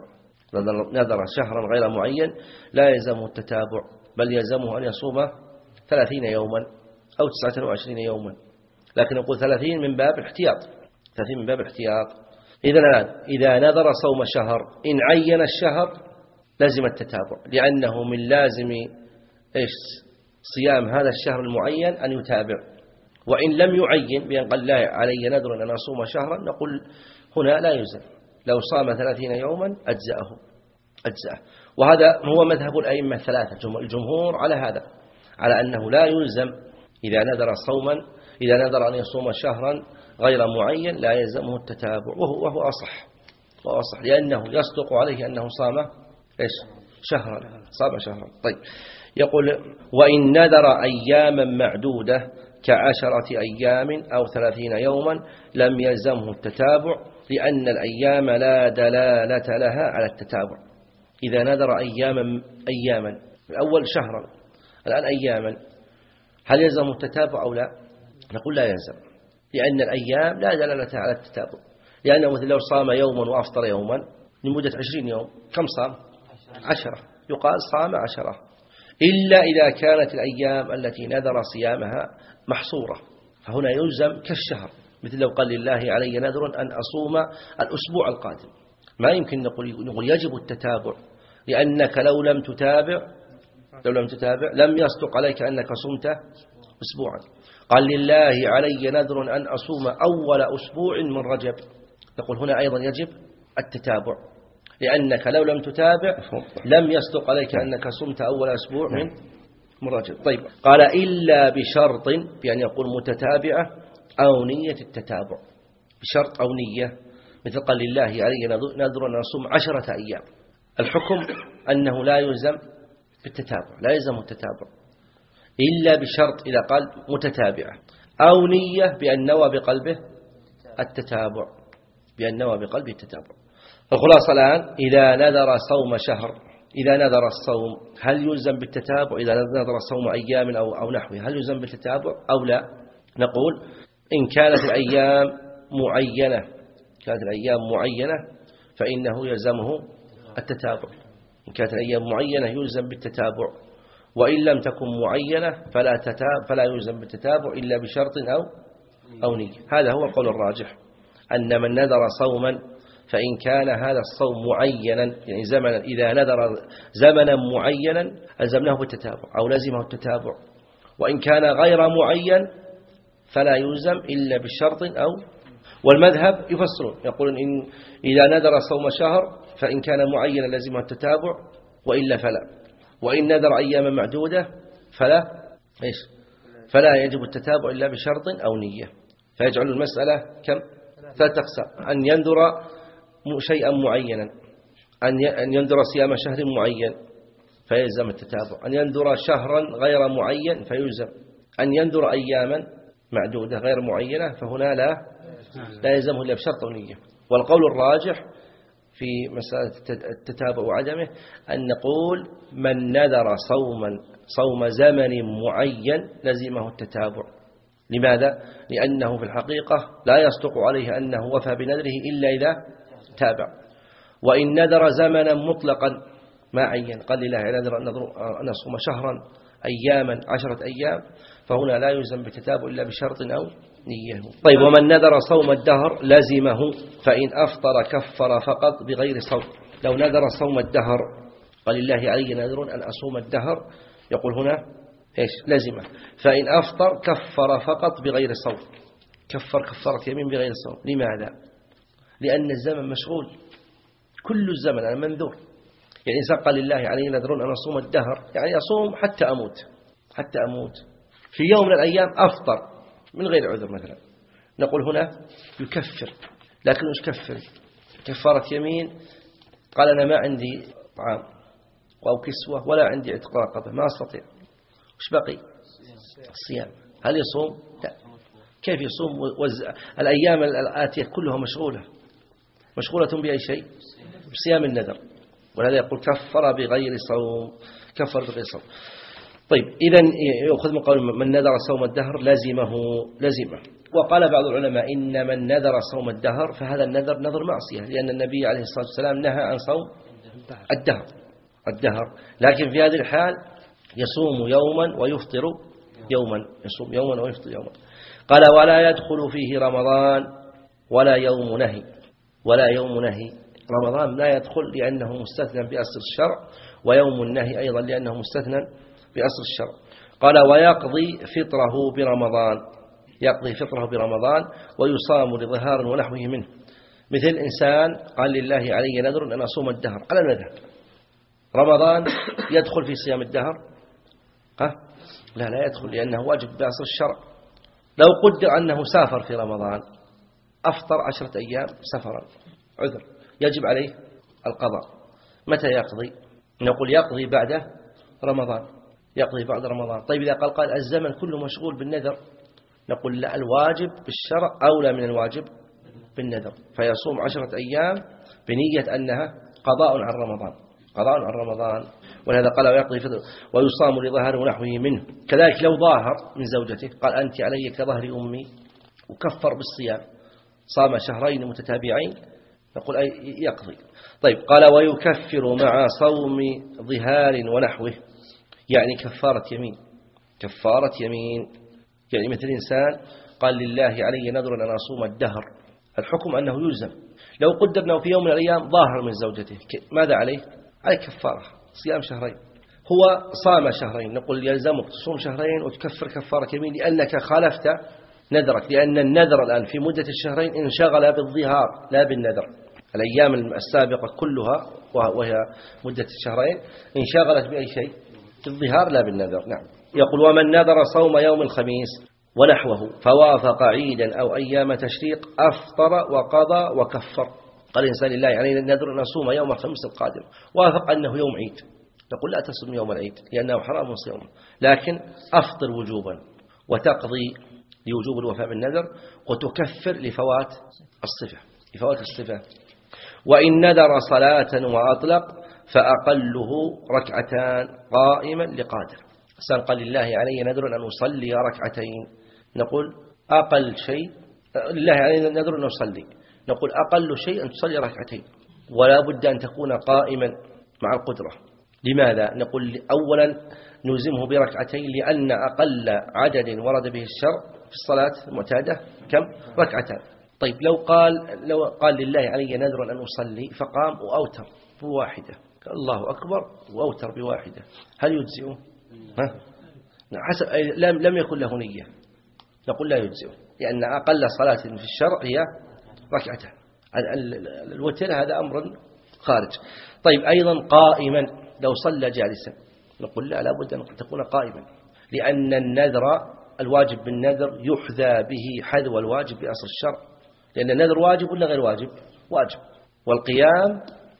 نذر شهرا غير معين لا يلزمه التتابع، بل يلزمه أن يصوم ثلاثين يوما أو تسعة وعشرين يوما، لكن نقول ثلاثين من باب احتياط، ثلاثين من باب احتياط. إذا إذا نذر صوم شهر إن عين الشهر لازم التتابع، لأنه من لازم إيش صيام هذا الشهر المعين أن يتابع. وإن لم يعين بأن قال لا علي نذر أن أصوم شهرا، نقول هنا لا يلزم، لو صام ثلاثين يوما أجزأه أجزأه. وهذا هو مذهب الأئمة الثلاثة، الجمهور على هذا، على أنه لا يلزم إذا نذر صوما، إذا نذر أن يصوم شهرا غير معين لا يلزمه التتابع، وهو, وهو أصح وهو أصح لأنه يصدق عليه أنه صام إيش شهرا صام شهرا. طيب، يقول وإن نذر أياما معدودة كعشرة أيام أو ثلاثين يوما لم يلزمه التتابع، لأن الأيام لا دلالة لها على التتابع. إذا نذر أياما أياما الأول شهرا الآن أياما، هل يلزم التتابع أو لا؟ نقول لا يلزم، لأن الأيام لا دلالة على التتابع، لأنه مثل لو صام يوما وأفطر يوما لمدة عشرين يوم كم صام؟ عشرة، يقال صام عشرة، إلا إذا كانت الأيام التي نذر صيامها محصورة، فهنا يلزم كالشهر. مثل لو قال لله علي نذر أن أصوم الأسبوع القادم، ما يمكن نقول, نقول يجب التتابع، لأنك لو لم تتابع لو لم تتابع لم يصدق عليك أنك صمت أسبوعا. قال لله علي نذر أن أصوم أول أسبوع من رجب، نقول هنا أيضا يجب التتابع، لأنك لو لم تتابع لم يصدق عليك أنك صمت أول أسبوع من من رجب. طيب، قال إلا بشرط بأن يقول متتابعة أو نية التتابع، بشرط أو نية، مثل قال لله علي نذر أن أصوم عشرة أيام، الحكم أنه لا يلزم بالتتابع، لا يلزم التتابع إلا بشرط إذا قال متتابعة أو نية بأن نوى بقلبه التتابع، بأن نوى بقلبه التتابع. الخلاصة الآن إذا نذر صوم شهر، إذا نذر الصوم هل يلزم بالتتابع؟ إذا نذر صوم أيام أو أو نحوه هل يلزم بالتتابع أو لا؟ نقول إن كانت الأيام معينة كانت الأيام معينة فإنه يلزمه التتابع، إن كانت الأيام معينة يلزم بالتتابع، وإن لم تكن معينة فلا تتابع فلا يلزم بالتتابع إلا بشرط أو أو نية. هذا هو القول الراجح، أن من نذر صوما فإن كان هذا الصوم معينا يعني زمنا، إذا نذر زمنا معينا ألزمناه بالتتابع أو لزمه التتابع، وإن كان غير معين فلا يلزم إلا بشرط أو. والمذهب يفسرون يقولون إن إذا نذر صوم شهر فإن كان معينا لزمه التتابع وإلا فلا، وإن نذر أياما معدودة فلا إيش فلا يجب التتابع إلا بشرط أو نية. فيجعل المسألة كم؟ ثلاثة أقسام: أن ينذر شيئا معينا، أن ينذر صيام شهر معين، فيلزم التتابع، أن ينذر شهرا غير معين فيلزم، أن ينذر أياما معدودة غير معينة فهنا لا لا يلزمه إلا بشرط ونية. والقول الراجح في مسألة التتابع وعدمه أن نقول من نذر صوما صوم زمن معين لزمه التتابع. لماذا؟ لأنه في الحقيقة لا يصدق عليه أنه وفى بنذره إلا إذا تابع. وإن نذر زمنا مطلقا ما عين، قال لله نذر أن أصوم شهرا أياما عشرة أيام، فهنا لا يلزم بالتتابع إلا بشرط أو نية. طيب ومن نذر صوم الدهر لزمه، فإن أفطر كفر فقط بغير صوم. لو نذر صوم الدهر قال لله علي نذر أن أصوم الدهر، يقول هنا إيش لزمه، فإن أفطر كفر فقط بغير صوم، كفر كفارة يمين بغير صوم. لماذا؟ لأن الزمن مشغول، كل الزمن أنا منذور. يعني إنسان قال لله علي نذر أن أصوم الدهر، يعني أصوم حتى أموت، حتى أموت. في يوم من الأيام أفطر من غير عذر مثلا، نقول هنا يكفر، لكن مش كفر كفارة يمين. قال أنا ما عندي طعام أو كسوة ولا عندي عتق رقبة، ما أستطيع، وش بقي؟ الصيام. هل يصوم؟ لا. كيف يصوم؟ وز... الأيام الآتية كلها مشغولة، مشغولة بأي شيء؟ بصيام النذر. ولهذا يقول كفر بغير صوم، كفر بغير صوم. طيب إذن يأخذ من قول من نذر صوم الدهر لزمه لزمه. وقال بعض العلماء إن من نذر صوم الدهر فهذا النذر نذر معصية، لأن النبي عليه الصلاة والسلام نهى عن صوم الدهر الدهر لكن في هذه الحال يصوم يوما ويفطر يوما، يصوم يوما ويفطر يوما. قال ولا يدخل فيه رمضان ولا يوم نهي، ولا يوم نهي. رمضان لا يدخل لأنه مستثنى بأصل الشرع، ويوم النهي أيضا لأنه مستثنى بأصل الشرع. قال ويقضي فطره برمضان، يقضي فطره برمضان ويصام لظهار ونحوه منه. مثل إنسان قال لله علي نذر أن أصوم الدهر على المذهب، رمضان يدخل في صيام الدهر؟ ها؟ لا لا يدخل، لأنه واجب بأصل الشرع. لو قدر أنه سافر في رمضان أفطر عشرة أيام سفرا عذر، يجب عليه القضاء. متى يقضي؟ نقول يقضي بعد رمضان، يقضي بعد رمضان. طيب إذا قال قال الزمن كله مشغول بالنذر، نقول لا، الواجب بالشرع أولى من الواجب بالنذر، فيصوم عشرة أيام بنية أنها قضاء عن رمضان، قضاء عن رمضان. ولهذا قال ويقضي فطر ويصام لظهر ونحوه منه. كذلك لو ظاهر من زوجته قال أنت علي كظهر أمي وكفر بالصيام، صام شهرين متتابعين، نقول أي يقضي. طيب قال ويكفر مع صوم ظهار ونحوه، يعني كفارة يمين، كفارة يمين. يعني مثل إنسان قال لله علي نذر أن أصوم الدهر، الحكم أنه يلزم. لو قدرنا في يوم من الأيام ظاهر من زوجته، ماذا عليه؟ عليه كفارة صيام شهرين. هو صام شهرين، نقول يلزمك تصوم شهرين وتكفر كفارة يمين لأنك خالفت نذرك، لأن النذر الآن في مدة الشهرين انشغل بالظهار لا بالنذر. الأيام السابقة كلها وهي مدة الشهرين انشغلت بأي شيء؟ بالظهار لا بالنذر. نعم. يقول ومن نذر صوم يوم الخميس ونحوه فوافق عيدا أو أيام تشريق أفطر وقضى وكفر. قال إنسان لله يعني نذر أن نصوم يوم الخميس القادم، وافق أنه يوم عيد، نقول لا تصوم يوم العيد لأنه حرام صيامه، لكن أفطر وجوبا وتقضي لوجوب الوفاء بالنذر وتكفر لفوات الصفة، لفوات الصفة. وإن نذر صلاة وأطلق فأقله ركعتان قائما لقادر. إنسان قال لله علي نذر أن أصلي ركعتين، نقول أقل شيء لله علي نذر أن أصلي، نقول أقل شيء أن تصلي ركعتين، ولا بد أن تكون قائما مع القدرة. لماذا؟ نقول أولا نلزمه بركعتين لأن أقل عدد ورد به الشرع في الصلاة المعتادة كم؟ ركعتان. طيب لو قال لو قال لله علي نذر أن أصلي فقام وأوتر بواحدة، الله أكبر وأوتر بواحدة، هل يجزئه؟ ها؟ حسب لم لم يكن له نية، نقول لا يجزئه، لأن أقل صلاة في الشرع هي ركعتان. الوتر هذا أمر خارج. طيب أيضا قائما، لو صلى جالسا نقول لا، لابد أن تكون قائما، لأن النذر الواجب بالنذر يحذى به حذو الواجب بأصل الشرع، لأن النذر واجب ولا غير واجب؟ واجب. والقيام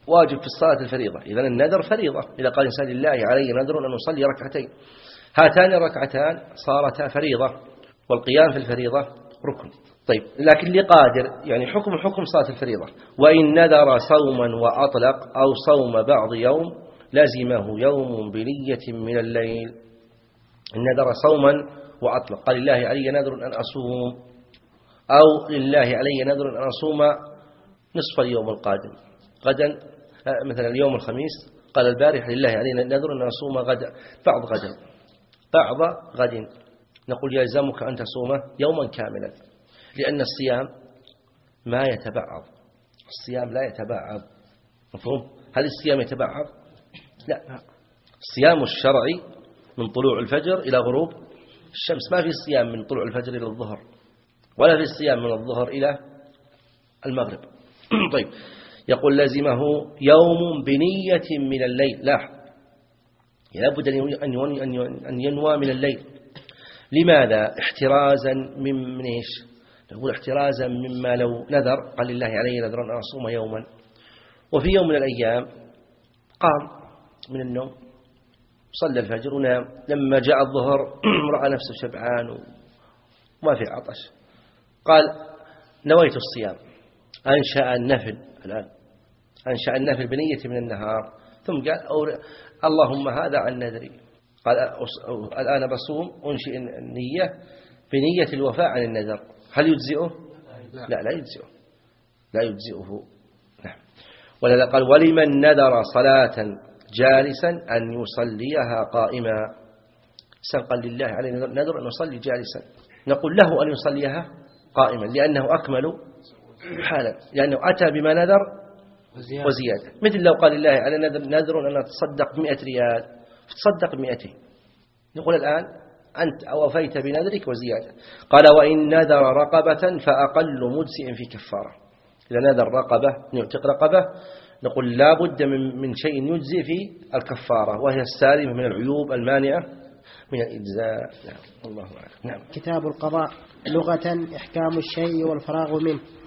واجب في الصلاة الفريضة. إذن النذر فريضة. إذا قال إنسان لله علي نذر أن أصلي ركعتين، هاتان الركعتان صارتا فريضة، والقيام في الفريضة ركن. طيب، لكن لقادر يعني حكم حكم صلاة الفريضة. وإن نذر صوما وأطلق أو صوم بعض يوم لزمه يوم بنية من الليل. إن نذر صوما وأطلق، قال لله علي نذر أن أصوم، أو لله علي نذر أن أصوم نصف اليوم القادم غدا، مثلا اليوم الخميس، قال البارح لله علي نذر أن أصوم غدا بعض غدا بعض غد، نقول يلزمك أن تصوم يوما كاملا، لأن الصيام ما يتبعض، الصيام لا يتبعض. مفهوم؟ هل الصيام يتبعض؟ لا، الصيام الشرعي من طلوع الفجر إلى غروب الشمس، ما في صيام من طلوع الفجر إلى الظهر، ولا في الصيام من الظهر إلى المغرب. طيب، يقول لازمه يوم بنية من الليل، لا، لابد أن ينوى من الليل. لماذا؟ احترازا من من إيش؟ نقول احترازا مما لو نذر، قال لله علي نذر أن أصوم يوما، وفي يوم من الأيام قام من النوم صلى الفجر ونام، لما جاء الظهر رأى نفسه شبعان وما في عطش، قال نويت الصيام، أنشأ النفل الآن أنشأ النفل بنية من النهار، ثم قال اللهم هذا عن نذري، قال الآن بصوم أنشئ النية بنية الوفاء عن النذر، هل يجزئه؟ لا لا يجزئه لا يجزئه نعم. ولذا قال ولمن نذر صلاة جالسا أن يصليها قائما، قال لله عليه نذر أن يصلي جالسا، نقول له أن يصليها قائما لأنه أكمل حالا، لأنه أتى بما نذر وزيادة. مثل لو قال الله على نذر نذر أن تصدق بمئة ريال فتصدق بمئتين، نقول الآن أنت أوفيت بنذرك وزيادة. قال وإن نذر رقبة فأقل مجزئ في كفارة، إذا نذر رقبة نعتق رقبة، نقول لا بد من من شيء يجزي في الكفارة، وهي السالمة من العيوب المانعة من الإجزاء. نعم. الله أعلم. نعم. كتاب القضاء. لغة إحكام الشيء والفراغ منه،